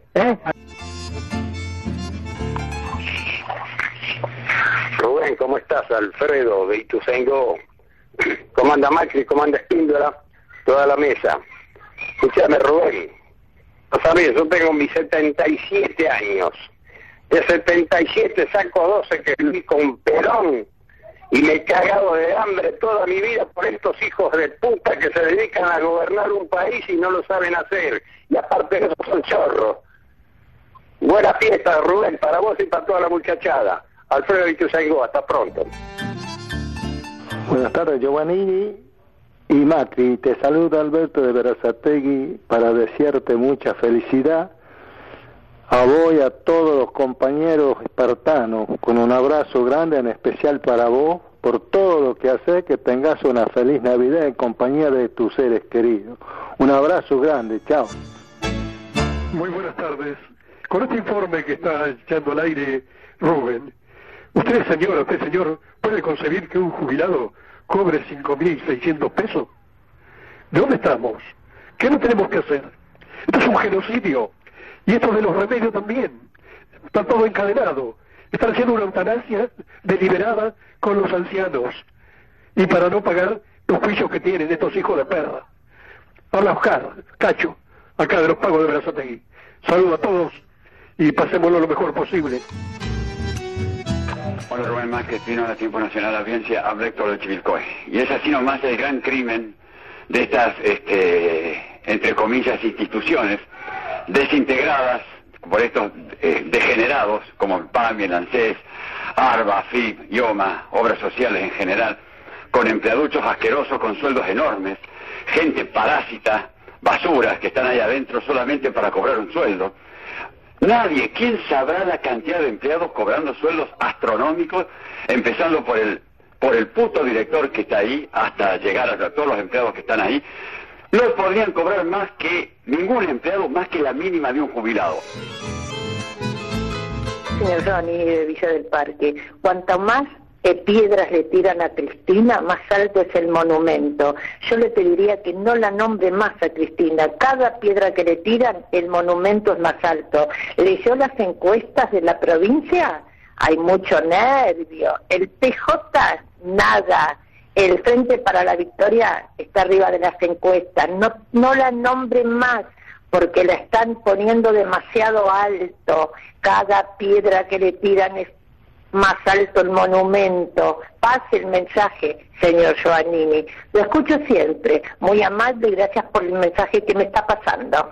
[SPEAKER 18] Rubén, ¿cómo estás? Alfredo de Ituzaingó. ¿Cómo anda Macri? ¿Cómo anda Espíndola? Toda la mesa. Escúchame, Rubén. No sabes, yo tengo mis 77 años. De 77 saco 12 que viví con Perón y me he cagado de hambre toda mi vida por estos hijos de puta que se dedican a gobernar un país y no lo saben hacer. Y aparte de eso son chorros. Buena fiesta, Rubén, para vos y para toda la muchachada. Alfredo Ituzaingó, hasta pronto.
[SPEAKER 19] Buenas tardes, Giovannini y Macri. Te saluda Alberto de Berazategui para desearte mucha felicidad a vos y a todos los compañeros espartanos, con un abrazo grande, en especial para vos, por todo lo que haces, que tengas una feliz Navidad en compañía de tus seres queridos. Un abrazo grande, chao.
[SPEAKER 20] Muy buenas tardes. Con este informe que está echando al aire Rubén, usted señor, ¿puede concebir que un jubilado cobre 5.600 pesos? ¿De dónde estamos? ¿Qué no tenemos que hacer? Esto es un genocidio. Y esto de los remedios también. Está todo encadenado. Están haciendo una eutanasia deliberada con los ancianos. Y para no pagar los juicios que tienen estos hijos de perra. Habla Oscar, Cacho, acá de los pagos de Berazategui. Saludo a todos y pasémoslo lo mejor posible.
[SPEAKER 21] Hola Rubén Márquez, Pino de la Tiempo Nacional Audiencia, habla Héctor de Chivilcoy. Y es así nomás el gran crimen de estas, entre comillas, instituciones desintegradas por estos degenerados como el PAMI, el ANSES, ARBA, FIP, IOMA, obras sociales en general, con empleaduchos asquerosos con sueldos enormes, gente parásita, basuras que están ahí adentro solamente para cobrar un sueldo. Nadie, ¿quién sabrá la cantidad de empleados cobrando sueldos astronómicos, empezando por el puto director que está ahí, hasta llegar a todos los empleados que están ahí? No podrían cobrar más que ningún empleado, más que la mínima de un jubilado.
[SPEAKER 22] Señor Ronnie de Villa del Parque, cuanto más piedras le tiran a Cristina, más alto es el monumento. Yo le pediría que no la nombre más a Cristina. Cada piedra que le tiran, el monumento es más alto. ¿Leyó las encuestas de la provincia? Hay mucho nervio. El PJ, nada. El Frente para la Victoria está arriba de las encuestas. No la nombre más, porque la están poniendo demasiado alto. Cada piedra que le tiran es más alto el monumento. Pase el mensaje, señor Giovannini. Lo escucho siempre. Muy amable y gracias por el mensaje que me está pasando.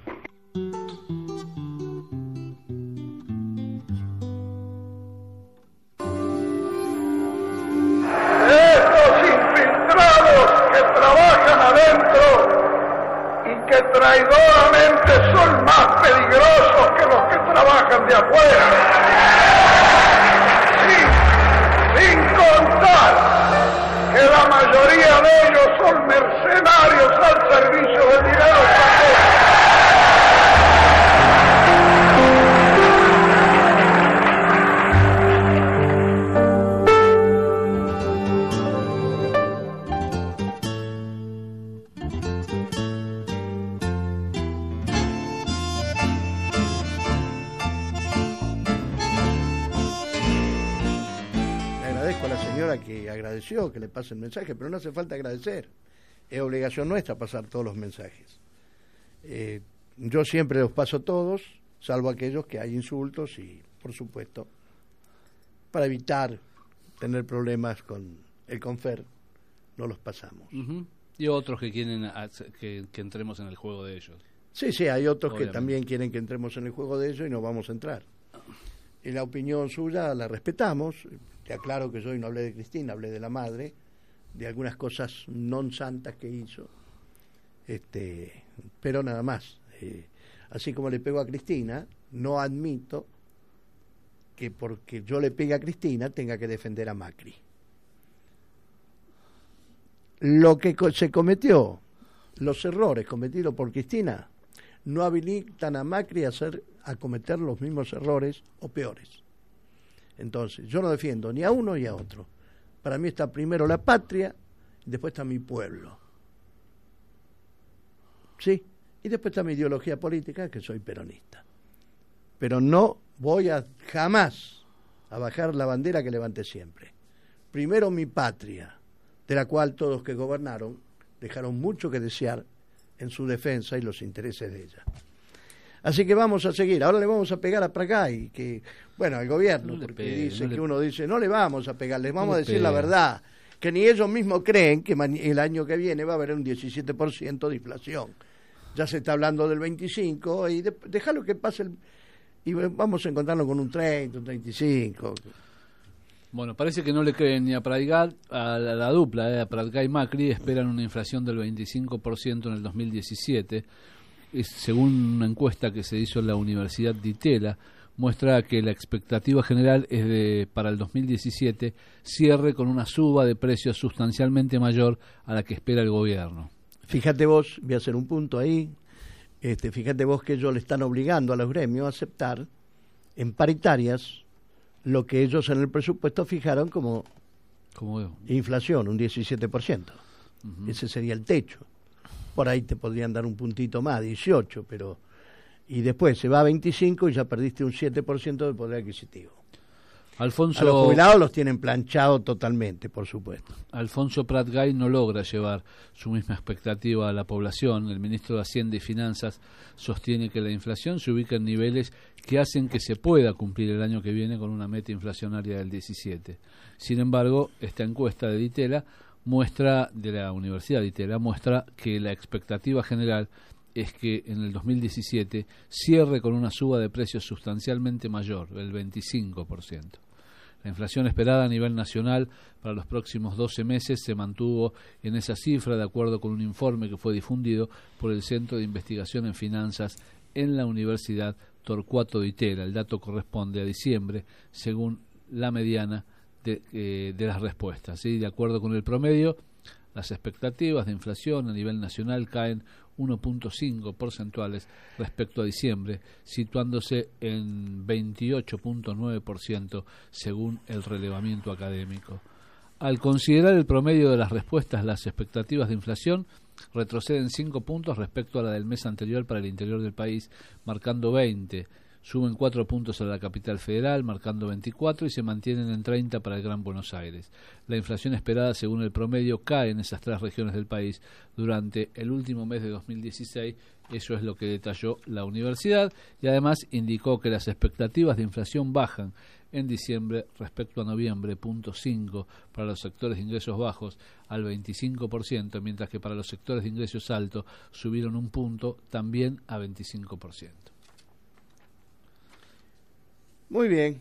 [SPEAKER 5] Estos infiltrados que trabajan adentro y que traidoramente son más peligrosos que los que trabajan de afuera. Sin contar que la mayoría de ellos son mercenarios al servicio del dinero extranjero.
[SPEAKER 9] agradezco a la señora que agradeció, que le pase el mensaje, pero no hace falta agradecer. Es obligación nuestra pasar todos los mensajes. Yo siempre los paso todos, salvo aquellos que hay insultos y, por supuesto, para evitar tener problemas con el Confer, no los pasamos.
[SPEAKER 6] Y otros que quieren que entremos en el juego de ellos.
[SPEAKER 9] Sí, hay otros
[SPEAKER 6] Obviamente.
[SPEAKER 9] que también quieren que entremos en el juego de ellos y no vamos a entrar. Y la opinión suya la respetamos. Te aclaro que yo no hablé de Cristina, hablé de la madre, de algunas cosas non santas que hizo, pero nada más. Así como le pego a Cristina, no admito que porque yo le pegue a Cristina tenga que defender a Macri. Lo que se cometió, los errores cometidos por Cristina, no habilitan a Macri a cometer los mismos errores o peores. Entonces, yo no defiendo ni a uno ni a otro. Para mí está primero la patria, después está mi pueblo. Sí, y después está mi ideología política, que soy peronista. Pero no voy jamás a bajar la bandera que levanté siempre. Primero mi patria, de la cual todos que gobernaron dejaron mucho que desear en su defensa y los intereses de ella. Así que vamos a seguir. Ahora le vamos a pegar a Pratgay, que, bueno, al gobierno, porque uno dice, no le vamos a pegar, les vamos a decir la verdad, que ni ellos mismos creen que el año que viene va a haber un 17% de inflación. Ya se está hablando del 25%, y déjalo que pase, y vamos a encontrarnos con un 30, un 35%.
[SPEAKER 6] Bueno, parece que no le creen ni a Pratgay, a la dupla, a Pratgay y Macri, esperan una inflación del 25% en el 2017. Según una encuesta que se hizo en la Universidad de Itela, muestra que la expectativa general es de, para el 2017, cierre con una suba de precios sustancialmente mayor a la que espera el gobierno.
[SPEAKER 9] Fíjate vos, voy a hacer un punto ahí, fíjate vos que ellos le están obligando a los gremios a aceptar en paritarias lo que ellos en el presupuesto fijaron como inflación, un 17%. Ese sería el techo. Por ahí te podrían dar un puntito más, 18, pero... Y después se va a 25 y ya perdiste un 7% del poder adquisitivo.
[SPEAKER 6] Alfonso,
[SPEAKER 9] a los jubilados los tienen planchados totalmente, por supuesto.
[SPEAKER 6] Alfonso Pratgay no logra llevar su misma expectativa a la población. El ministro de Hacienda y Finanzas sostiene que la inflación se ubica en niveles que hacen que se pueda cumplir el año que viene con una meta inflacionaria del 17. Sin embargo, esta encuesta de Ditela de la Universidad de Itela, muestra que la expectativa general es que en el 2017 cierre con una suba de precios sustancialmente mayor, el 25%. La inflación esperada a nivel nacional para los próximos 12 meses se mantuvo en esa cifra, de acuerdo con un informe que fue difundido por el Centro de Investigación en Finanzas en la Universidad Torcuato de Itela. El dato corresponde a diciembre, según la mediana de las respuestas. ¿Sí? De acuerdo con el promedio, las expectativas de inflación a nivel nacional caen 1.5 porcentuales respecto a diciembre, situándose en 28.9% según el relevamiento académico. Al considerar el promedio de las respuestas, las expectativas de inflación retroceden 5 puntos respecto a la del mes anterior para el interior del país, marcando 20. Suben 4 puntos a la capital federal, marcando 24, y se mantienen en 30 para el Gran Buenos Aires. La inflación esperada, según el promedio, cae en esas 3 regiones del país durante el último mes de 2016. Eso es lo que detalló la universidad, y además indicó que las expectativas de inflación bajan en diciembre respecto a noviembre, 0.5 para los sectores de ingresos bajos al 25%, mientras que para los sectores de ingresos altos subieron 1 punto también a 25%.
[SPEAKER 9] Muy bien.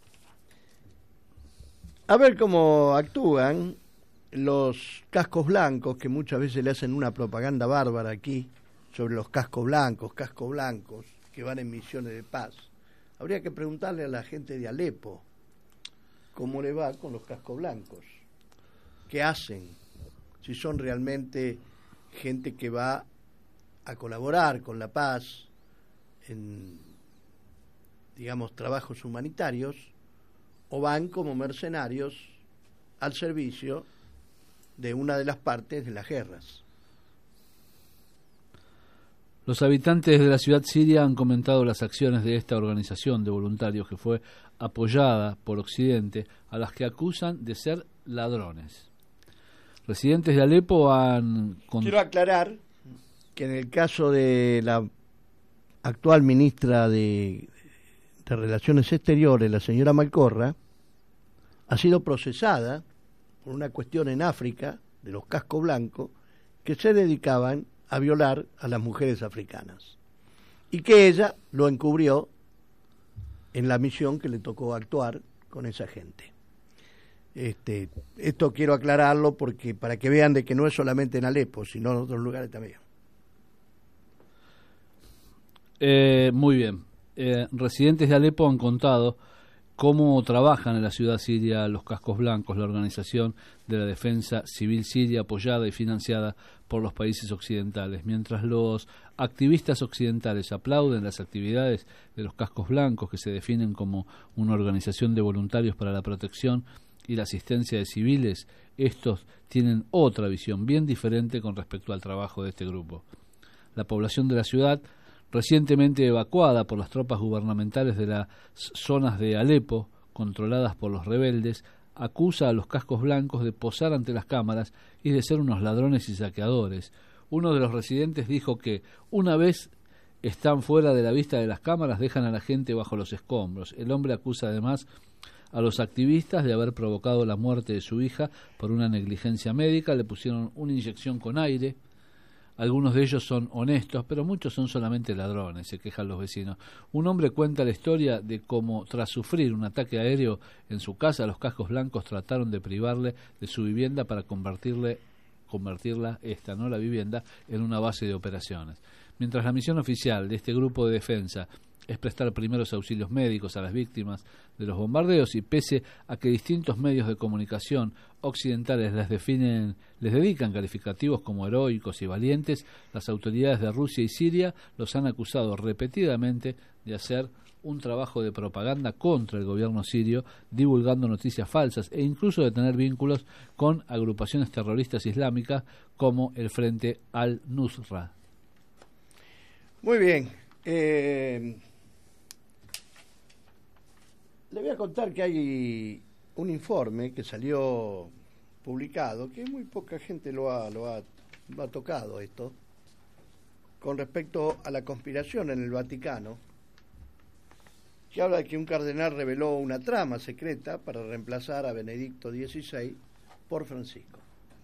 [SPEAKER 9] A ver cómo actúan los cascos blancos, que muchas veces le hacen una propaganda bárbara aquí sobre los cascos blancos, que van en misiones de paz. Habría que preguntarle a la gente de Alepo cómo le va con los cascos blancos, qué hacen, si son realmente gente que va a colaborar con la paz en, digamos, trabajos humanitarios, o van como mercenarios al servicio de una de las partes de las guerras.
[SPEAKER 6] Los habitantes de la ciudad siria han comentado las acciones de esta organización de voluntarios que fue apoyada por Occidente, a las que acusan de ser ladrones. Residentes de Alepo han...
[SPEAKER 9] Quiero aclarar que en el caso de la actual ministra de Relaciones Exteriores, la señora Malcorra, ha sido procesada por una cuestión en África de los cascos blancos que se dedicaban a violar a las mujeres africanas y que ella lo encubrió en la misión que le tocó actuar con esa gente. Esto quiero aclararlo porque para que vean de que no es solamente en Alepo, sino en otros lugares también.
[SPEAKER 6] Muy bien. Residentes de Alepo han contado cómo trabajan en la ciudad siria los cascos blancos, la organización de la defensa civil siria apoyada y financiada por los países occidentales. Mientras los activistas occidentales aplauden las actividades de los cascos blancos, que se definen como una organización de voluntarios para la protección y la asistencia de civiles, estos tienen otra visión bien diferente con respecto al trabajo de este grupo. La población de la ciudad, recientemente evacuada por las tropas gubernamentales de las zonas de Alepo, controladas por los rebeldes, acusa a los cascos blancos de posar ante las cámaras y de ser unos ladrones y saqueadores. Uno de los residentes dijo que, una vez están fuera de la vista de las cámaras, dejan a la gente bajo los escombros. El hombre acusa además a los activistas de haber provocado la muerte de su hija por una negligencia médica. Le pusieron una inyección con aire. Algunos de ellos son honestos, pero muchos son solamente ladrones, se quejan los vecinos. Un hombre cuenta la historia de cómo, tras sufrir un ataque aéreo en su casa, los cascos blancos trataron de privarle de su vivienda para convertirla, la vivienda, en una base de operaciones. Mientras la misión oficial de este grupo de defensa es prestar primeros auxilios médicos a las víctimas de los bombardeos, y pese a que distintos medios de comunicación occidentales les dedican calificativos como heroicos y valientes, las autoridades de Rusia y Siria los han acusado repetidamente de hacer un trabajo de propaganda contra el gobierno sirio, divulgando noticias falsas e incluso de tener vínculos con agrupaciones terroristas islámicas como el Frente al-Nusra.
[SPEAKER 9] Muy bien. Le voy a contar que hay un informe que salió publicado, que muy poca gente lo ha tocado esto, con respecto a la conspiración en el Vaticano, que habla de que un cardenal reveló una trama secreta para reemplazar a Benedicto XVI por Francisco.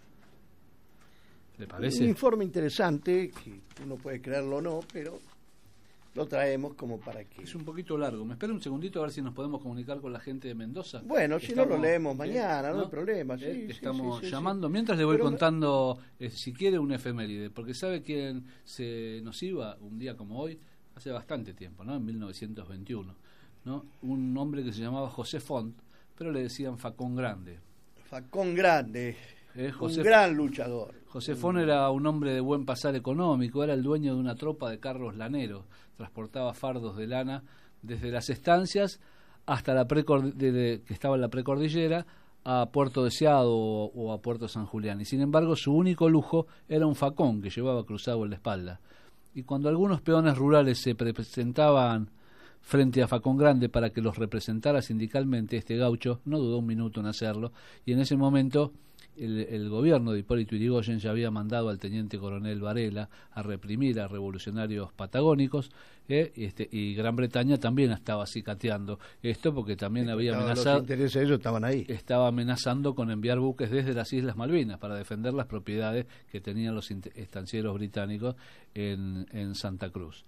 [SPEAKER 6] ¿Le parece?
[SPEAKER 9] Un informe interesante, que uno puede creerlo o no, pero lo traemos como para que...
[SPEAKER 6] Es un poquito largo. Me espera un segundito a ver si nos podemos comunicar con la gente de Mendoza.
[SPEAKER 9] Bueno, si no lo leemos mañana, no hay problema. Sí,
[SPEAKER 6] estamos
[SPEAKER 9] sí,
[SPEAKER 6] llamando. Mientras le voy contando, si quiere, un efeméride, porque sabe quién se nos iba un día como hoy, hace bastante tiempo, ¿no? En 1921, ¿no? Un hombre que se llamaba José Font, pero le decían Facón Grande.
[SPEAKER 9] Facón Grande. Un gran luchador.
[SPEAKER 6] José Font era un hombre de buen pasar económico, era el dueño de una tropa de carros laneros, transportaba fardos de lana desde las estancias hasta que estaba en la precordillera, a Puerto Deseado o a Puerto San Julián, y sin embargo su único lujo era un facón que llevaba cruzado en la espalda. Y cuando algunos peones rurales se presentaban frente a Facón Grande para que los representara sindicalmente, este gaucho no dudó un minuto en hacerlo, y en ese momento el gobierno de Hipólito Yrigoyen ya había mandado al teniente coronel Varela a reprimir a revolucionarios patagónicos, y Gran Bretaña también estaba cicateando esto porque también había amenazado.
[SPEAKER 9] Los intereses de ellos estaban ahí.
[SPEAKER 6] Estaba amenazando con enviar buques desde las Islas Malvinas para defender las propiedades que tenían los estancieros británicos en Santa Cruz.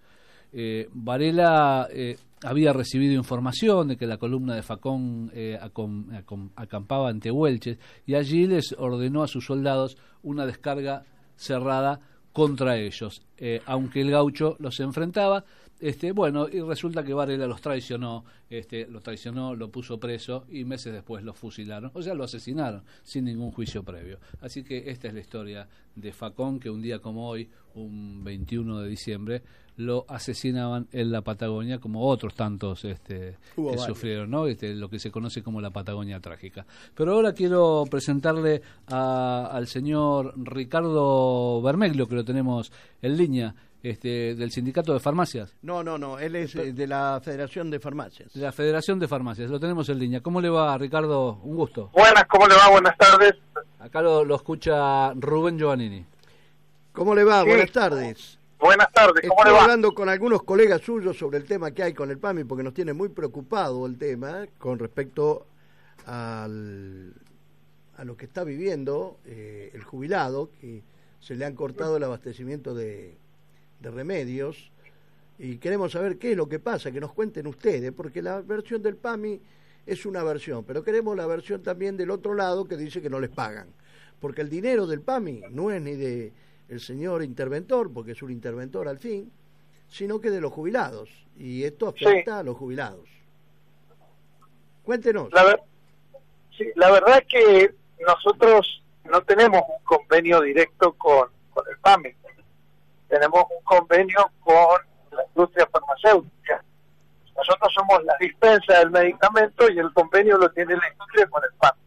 [SPEAKER 6] Varela había recibido información de que la columna de Facón acampaba ante Huelches, y allí les ordenó a sus soldados una descarga cerrada contra ellos, aunque el gaucho los enfrentaba. Y resulta que Varela los traicionó, lo puso preso y meses después lo fusilaron, o sea, lo asesinaron sin ningún juicio previo. Así que esta es la historia de Facón, que un día como hoy, un 21 de diciembre, lo asesinaban en la Patagonia, como otros tantos que sufrieron, ¿no? Lo que se conoce como la Patagonia trágica. Pero ahora quiero presentarle al señor Ricardo Bermeglio, que lo tenemos en línea. del sindicato de farmacias.
[SPEAKER 9] No, él es de la Federación de Farmacias.
[SPEAKER 6] De la Federación de Farmacias, lo tenemos en línea. ¿Cómo le va, Ricardo? Un gusto.
[SPEAKER 1] Buenas, ¿cómo le va? Buenas tardes.
[SPEAKER 6] Acá lo escucha Rubén Giovannini.
[SPEAKER 9] ¿Cómo le va?
[SPEAKER 1] Sí.
[SPEAKER 9] Buenas tardes.
[SPEAKER 1] Buenas tardes, ¿cómo le va?
[SPEAKER 9] Estoy hablando con algunos colegas suyos sobre el tema que hay con el PAMI, porque nos tiene muy preocupado el tema con respecto a lo que está viviendo el jubilado, que se le han cortado el abastecimiento de remedios, y queremos saber qué es lo que pasa, que nos cuenten ustedes, porque la versión del PAMI es una versión, pero queremos la versión también del otro lado que dice que no les pagan, porque el dinero del PAMI no es ni de el señor interventor, porque es un interventor al fin, sino que de los jubilados, y esto afecta a los jubilados. Cuéntenos.
[SPEAKER 1] La verdad es que nosotros no tenemos un convenio directo con el PAMI, tenemos un convenio con la industria farmacéutica. Nosotros somos la dispensa del medicamento y el convenio lo tiene la industria con el PAMI.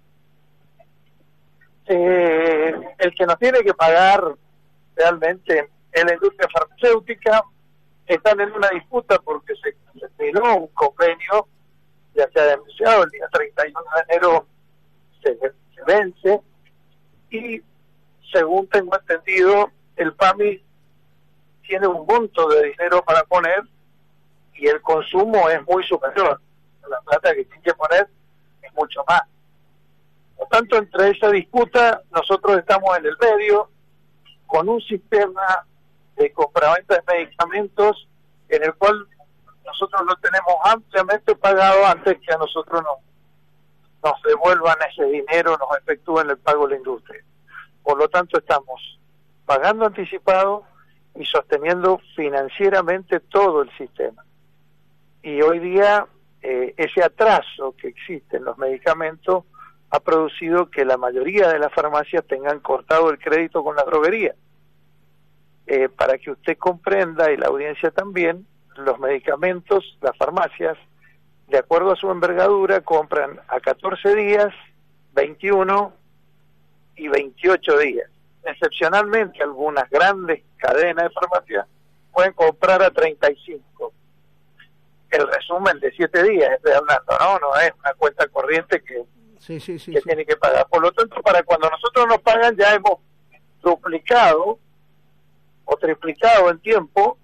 [SPEAKER 1] El que nos tiene que pagar realmente es la industria farmacéutica. Están en una disputa porque se terminó un convenio, ya se ha denunciado, el día 31 de enero se vence, y según tengo entendido, el PAMI tiene un monto de dinero para poner y el consumo es muy superior. La plata que tiene que poner es mucho más. Por tanto, entre esa disputa, nosotros estamos en el medio con un sistema de compraventa de medicamentos en el cual nosotros lo tenemos ampliamente pagado antes que a nosotros nos devuelvan ese dinero, nos efectúen el pago de la industria. Por lo tanto, estamos pagando anticipado y sosteniendo financieramente todo el sistema. Y hoy día ese atraso que existe en los medicamentos ha producido que la mayoría de las farmacias tengan cortado el crédito con la droguería. Para que usted comprenda, y la audiencia también, los medicamentos, las farmacias, de acuerdo a su envergadura, compran a 14 días, 21 y 28 días. Excepcionalmente, algunas grandes cadenas de farmacias pueden comprar a 35. El resumen de 7 días, estoy hablando, no es una cuenta corriente que tiene que pagar. Por lo tanto, para cuando nosotros nos pagan, ya hemos duplicado o triplicado en tiempo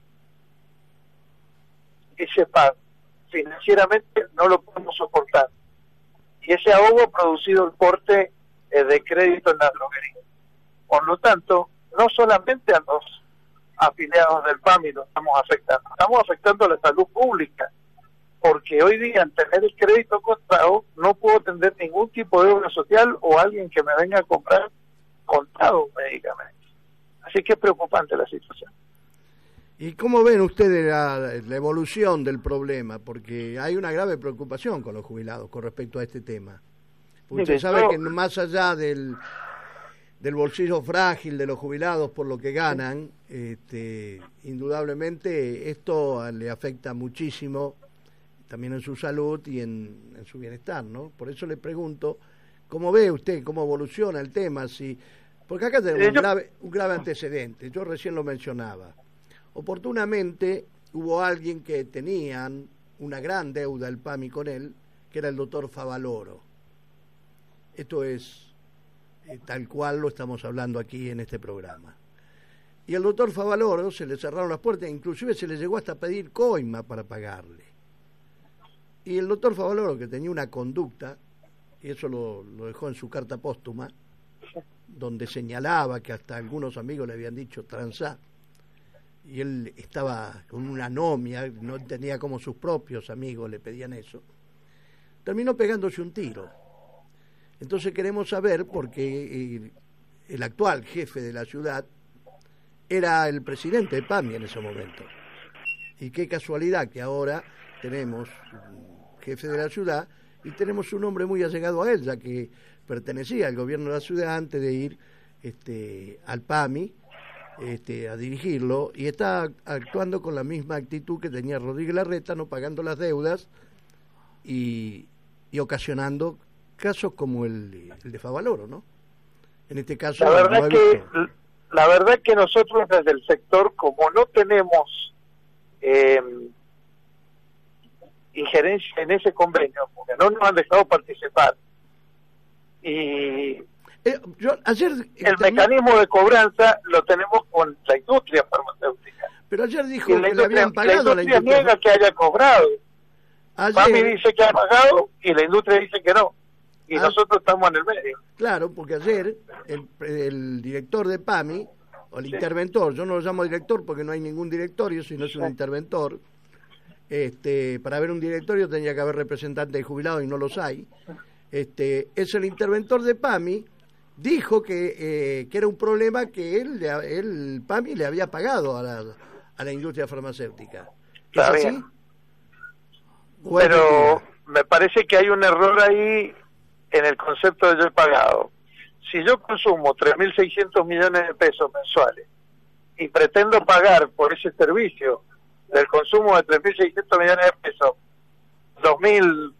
[SPEAKER 1] ese pago. Financieramente no lo podemos soportar. Y ese ahogo ha producido el corte de crédito en la droguería. Por lo tanto, no solamente a los afiliados del PAMI lo estamos afectando a la salud pública, porque hoy día, al tener el crédito cortado, no puedo atender ningún tipo de obra social o alguien que me venga a comprar contado un medicamento. Así que es preocupante la situación.
[SPEAKER 9] ¿Y cómo ven ustedes la evolución del problema? Porque hay una grave preocupación con los jubilados con respecto a este tema. Usted sabe que más allá del bolsillo frágil de los jubilados por lo que ganan, indudablemente esto le afecta muchísimo también en su salud y en su bienestar, ¿no? Por eso le pregunto, ¿cómo ve usted, cómo evoluciona el tema? Porque acá tenemos un grave antecedente, yo recién lo mencionaba. Oportunamente hubo alguien que tenían una gran deuda el PAMI con él, que era el doctor Favaloro. Esto es tal cual lo estamos hablando aquí en este programa. Y al doctor Favaloro se le cerraron las puertas, inclusive se le llegó hasta pedir coima para pagarle. Y el doctor Favaloro, que tenía una conducta, y eso lo dejó en su carta póstuma, donde señalaba que hasta algunos amigos le habían dicho transá, y él estaba con una anomia, no tenía como sus propios amigos le pedían eso, terminó pegándose un tiro. Entonces queremos saber, porque el actual jefe de la ciudad era el presidente de PAMI en ese momento, y qué casualidad que ahora tenemos un jefe de la ciudad y tenemos un hombre muy allegado a él, ya que pertenecía al gobierno de la ciudad antes de ir al PAMI a dirigirlo, y está actuando con la misma actitud que tenía Rodríguez Larreta, no pagando las deudas y ocasionando casos como el de Favaloro, ¿no? En este caso,
[SPEAKER 1] la verdad la verdad que nosotros desde el sector, como no tenemos injerencia en ese convenio, porque no nos han dejado participar, y
[SPEAKER 9] ayer
[SPEAKER 1] el mecanismo de cobranza lo tenemos con la industria farmacéutica.
[SPEAKER 9] Pero ayer dijo que le habían pagado a la industria.
[SPEAKER 1] Niega que haya cobrado.
[SPEAKER 9] Ayer,
[SPEAKER 1] PAMI dice que ha pagado y la industria dice que no. Y nosotros estamos en el medio.
[SPEAKER 9] Claro, porque ayer el director de PAMI, o el interventor, yo no lo llamo director porque no hay ningún directorio, sino es un interventor. Para haber un directorio tendría que haber representantes de jubilados y no los hay. Es el interventor de PAMI, dijo que era un problema que el PAMI le había pagado a la industria farmacéutica. ¿Es así?
[SPEAKER 1] Bien. Pero me parece que hay un error ahí en el concepto de yo he pagado. Si yo consumo 3.600 millones de pesos mensuales y pretendo pagar por ese servicio del consumo de 3.600 millones de pesos 2.300,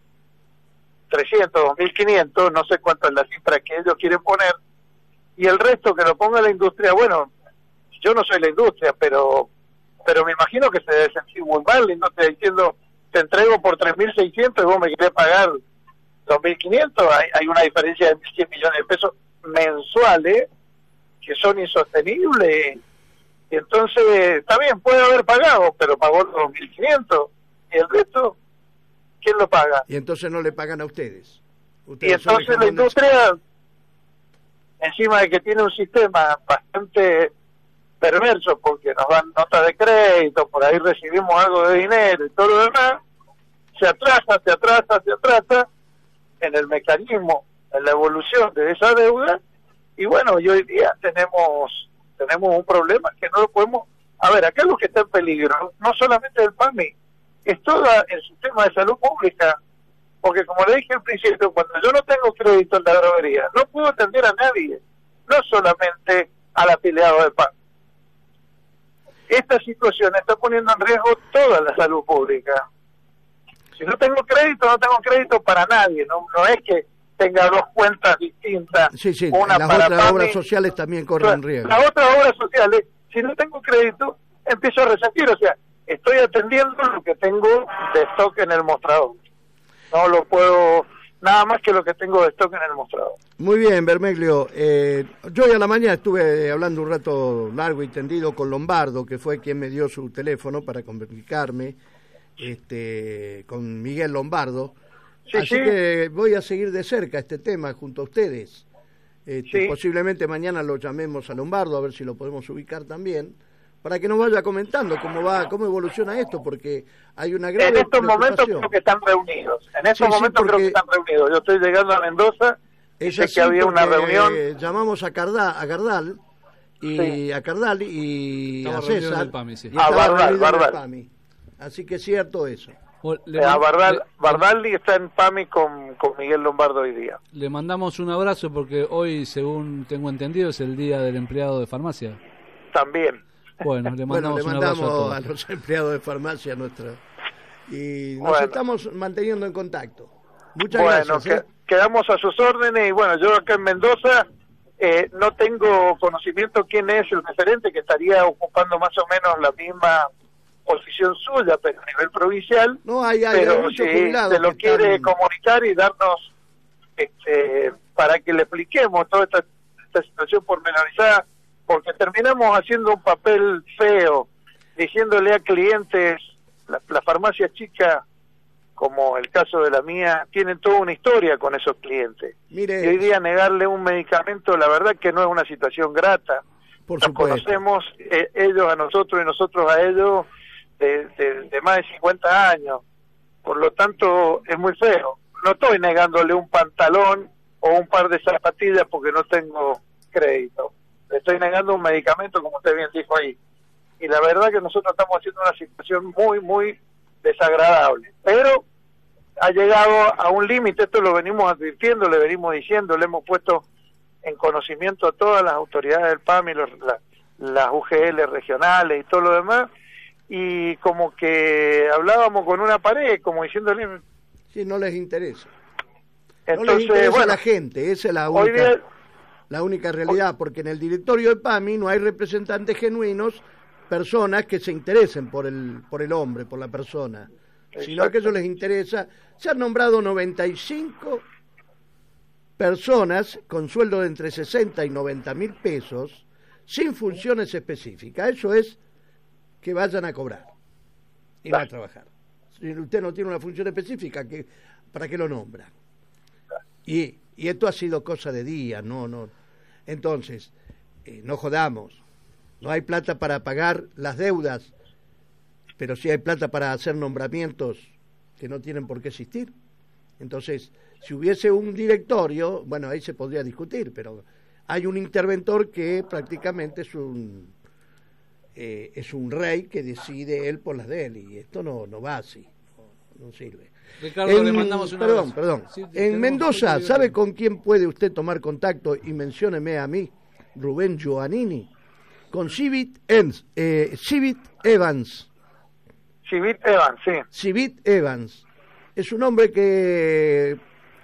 [SPEAKER 1] 2.500, no sé cuánto es la cifra que ellos quieren poner, y el resto que lo ponga la industria, bueno, yo no soy la industria, pero me imagino que se debe sentir muy mal la industria diciendo, te entrego por 3.600 y vos me querés pagar 2.500, hay una diferencia de 1.100 millones de pesos mensuales que son insostenibles, y entonces, está bien, puede haber pagado, pero pagó los 2.500, y el resto, ¿quién lo paga?
[SPEAKER 9] Y entonces no le pagan a ustedes.
[SPEAKER 1] Y entonces la industria, encima de que tiene un sistema bastante perverso, porque nos dan notas de crédito, por ahí recibimos algo de dinero y todo lo demás, se atrasa en el mecanismo, en la evolución de esa deuda, y bueno, y hoy día tenemos un problema que no lo podemos... A ver, acá lo que está en peligro, no solamente el PAMI, es todo el sistema de salud pública, porque como le dije al principio, cuando yo no tengo crédito en la droguería, no puedo atender a nadie, no solamente al afiliado del PAMI. Esta situación está poniendo en riesgo toda la salud pública. Si no tengo crédito, no tengo crédito para nadie, no es que tenga dos cuentas distintas.
[SPEAKER 9] Sí,
[SPEAKER 1] una
[SPEAKER 9] las
[SPEAKER 1] para
[SPEAKER 9] otras
[SPEAKER 1] PAMI,
[SPEAKER 9] obras sociales también corren riesgo.
[SPEAKER 1] Las otras obras sociales, si no tengo crédito, empiezo a resentir, o sea, estoy atendiendo lo que tengo de stock en el mostrador. No lo puedo, nada más que lo que tengo de stock en el mostrador.
[SPEAKER 9] Muy bien, Bermeglio. Yo hoy a la mañana estuve hablando un rato largo y tendido con Lombardo, que fue quien me dio su teléfono para comunicarme, con Miguel Lombardo. Así que voy a seguir de cerca este tema junto a ustedes. Posiblemente mañana lo llamemos a Lombardo, a ver si lo podemos ubicar también, para que nos vaya comentando cómo evoluciona esto, porque hay una gran
[SPEAKER 1] En estos momentos creo que están reunidos. Yo estoy llegando a Mendoza, sé que había una reunión.
[SPEAKER 9] Llamamos a Cardal y a César, y
[SPEAKER 1] a Bardal.
[SPEAKER 9] Así que es cierto eso.
[SPEAKER 1] Bardalli está en PAMI con Miguel Lombardo hoy día.
[SPEAKER 6] Le mandamos un abrazo porque hoy, según tengo entendido, es el día del empleado de farmacia.
[SPEAKER 1] También.
[SPEAKER 6] Bueno, le mandamos un abrazo
[SPEAKER 9] a los empleados de farmacia y nos estamos manteniendo en contacto. Muchas gracias.
[SPEAKER 1] Quedamos a sus órdenes, y bueno, yo acá en Mendoza no tengo conocimiento quién es el referente que estaría ocupando más o menos la misma posición suya, pero a nivel provincial.
[SPEAKER 9] No, hay
[SPEAKER 1] pero si se lo quiere comunicar y darnos para que le expliquemos toda esta situación pormenorizada, porque terminamos haciendo un papel feo, diciéndole a clientes, la farmacia chica, como el caso de la mía, tienen toda una historia con esos clientes.
[SPEAKER 9] Mire,
[SPEAKER 1] y hoy día negarle un medicamento, la verdad que no es una situación grata.
[SPEAKER 9] Por
[SPEAKER 1] Nos conocemos ellos a nosotros y nosotros a ellos de más de 50 años. Por lo tanto, es muy feo. No estoy negándole un pantalón o un par de zapatillas porque no tengo crédito. Le estoy negando un medicamento, como usted bien dijo ahí. Y la verdad que nosotros estamos haciendo una situación muy, muy desagradable. Pero ha llegado a un límite, esto lo venimos advirtiendo, le venimos diciendo, le hemos puesto en conocimiento a todas las autoridades del PAMI, las UGL regionales y todo lo demás, y como que hablábamos con una pared, como diciéndole...
[SPEAKER 9] Sí, no les interesa.
[SPEAKER 1] Entonces,
[SPEAKER 9] no les interesa a la gente, esa es la única... la única realidad, porque en el directorio de PAMI no hay representantes genuinos, personas que se interesen por el hombre, por la persona, sino que a ellos les interesa. Se han nombrado 95 personas con sueldo de entre 60 y 90 mil pesos, sin funciones específicas. Eso es que vayan a cobrar y van a trabajar. Si usted no tiene una función específica, ¿para qué lo nombra? Y esto ha sido cosa de día, no. Entonces, no jodamos. No hay plata para pagar las deudas, pero sí hay plata para hacer nombramientos que no tienen por qué existir. Entonces, si hubiese un directorio, bueno, ahí se podría discutir, pero hay un interventor que prácticamente es un rey que decide él por las de él, y esto no va así, no sirve.
[SPEAKER 6] Ricardo, le mandamos un abrazo.
[SPEAKER 9] Perdón.
[SPEAKER 6] Sí,
[SPEAKER 9] en Mendoza, ¿sabe con quién puede usted tomar contacto? Y mencióneme a mí, Rubén Giovannini, con Civit Evans. Civit Evans,
[SPEAKER 1] sí.
[SPEAKER 9] Civit Evans. Es un hombre que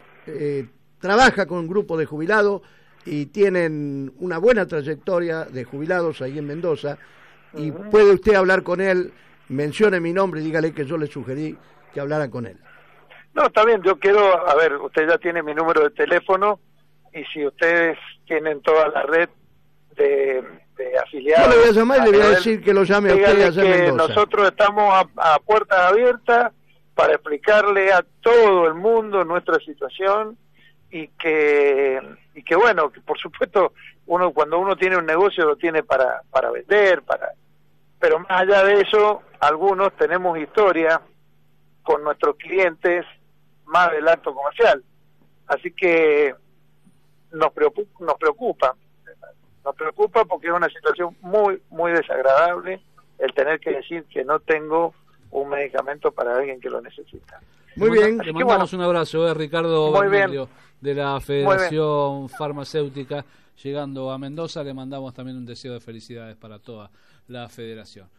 [SPEAKER 9] trabaja con un grupo de jubilados y tienen una buena trayectoria de jubilados ahí en Mendoza, y puede usted hablar con él, mencione mi nombre y dígale que yo le sugerí que hablara con él.
[SPEAKER 1] No, está bien, yo quiero, a ver, usted ya tiene mi número de teléfono, y si ustedes tienen toda la red de afiliados...
[SPEAKER 9] Yo le voy a llamar y le voy a decir que lo llame a usted allá en Mendoza.
[SPEAKER 1] Nosotros estamos a puertas abiertas para explicarle a todo el mundo nuestra situación, y que bueno, que por supuesto cuando uno tiene un negocio lo tiene para vender, pero más allá de eso, algunos tenemos historia con nuestros clientes más del acto comercial, así que nos preocupa porque es una situación muy muy desagradable el tener que decir que no tengo un medicamento para alguien que lo necesita.
[SPEAKER 9] Muy bien.
[SPEAKER 6] Le mandamos un abrazo, Ricardo Bermilio, de la Federación Farmacéutica, llegando a Mendoza. Le mandamos también un deseo de felicidades para toda la federación.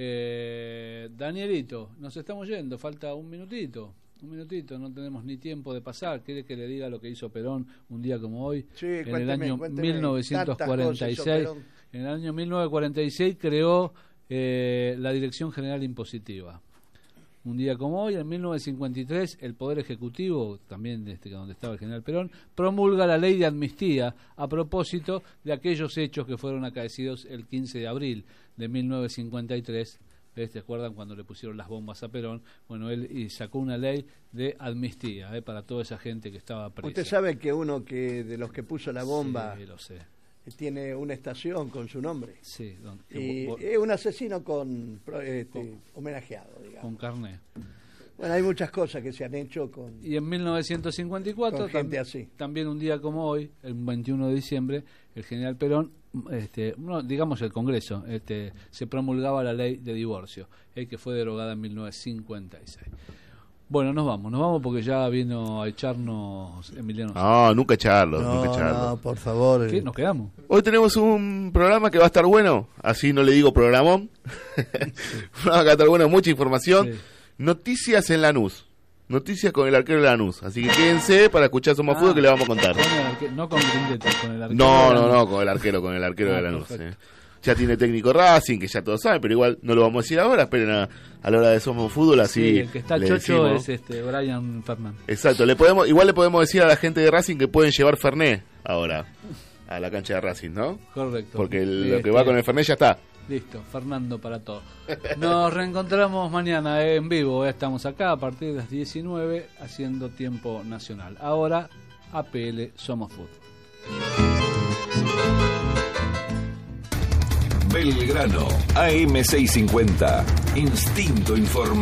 [SPEAKER 6] Danielito, nos estamos yendo, falta un minutito, no tenemos ni tiempo de pasar. ¿Quiere que le diga lo que hizo Perón un día como hoy?
[SPEAKER 9] Sí,
[SPEAKER 6] en el año 1946. En el año 1946 creó la Dirección General Impositiva. Un día como hoy, en 1953, el Poder Ejecutivo, también donde estaba el general Perón, promulga la ley de amnistía a propósito de aquellos hechos que fueron acaecidos el 15 de abril de 1953. ¿Te acuerdan cuando le pusieron las bombas a Perón? Bueno, él sacó una ley de amnistía para toda esa gente que estaba presa.
[SPEAKER 9] Usted sabe que uno de los que puso la bomba...
[SPEAKER 6] Sí, lo sé.
[SPEAKER 9] Tiene una estación con su nombre.
[SPEAKER 6] Sí.
[SPEAKER 9] Y es un asesino homenajeado, digamos.
[SPEAKER 6] Con carné.
[SPEAKER 9] Bueno, hay muchas cosas que se han hecho con...
[SPEAKER 6] Y en 1954,
[SPEAKER 9] gente así.
[SPEAKER 6] También un día como hoy, el 21 de diciembre, el general Perón, digamos el Congreso, se promulgaba la ley de divorcio, que fue derogada en 1956. Bueno, nos vamos porque ya vino a echarnos Emiliano.
[SPEAKER 2] No, nunca echarlo.
[SPEAKER 9] No, por favor.
[SPEAKER 6] ¿Qué? ¿Nos quedamos?
[SPEAKER 2] Hoy tenemos un programa que va a estar bueno, así no le digo programón. Un programa que va a estar bueno, mucha información. Sí. Noticias en Lanús. Noticias con el arquero de Lanús. Así que quédense para escuchar Somos Fútbol, que le vamos a contar.
[SPEAKER 6] No con Grindetti, con el arquero.
[SPEAKER 2] No, con el arquero de Lanús. Ya tiene técnico Racing, que ya todos saben, pero igual no lo vamos a decir ahora. Esperen a la hora de Somos Fútbol, así.
[SPEAKER 6] Sí, el que está chocho decimos. Es Brian Fernández.
[SPEAKER 2] Exacto, igual le podemos decir a la gente de Racing que pueden llevar Fernet ahora a la cancha de Racing, ¿no?
[SPEAKER 6] Correcto.
[SPEAKER 2] Porque lo que va con el Fernet ya está.
[SPEAKER 6] Listo, Fernando para todos. Nos reencontramos mañana en vivo. Estamos acá a partir de las 19 haciendo Tiempo Nacional. Ahora, APL Somos Fútbol.
[SPEAKER 4] Belgrano, AM650, Instinto Informativo.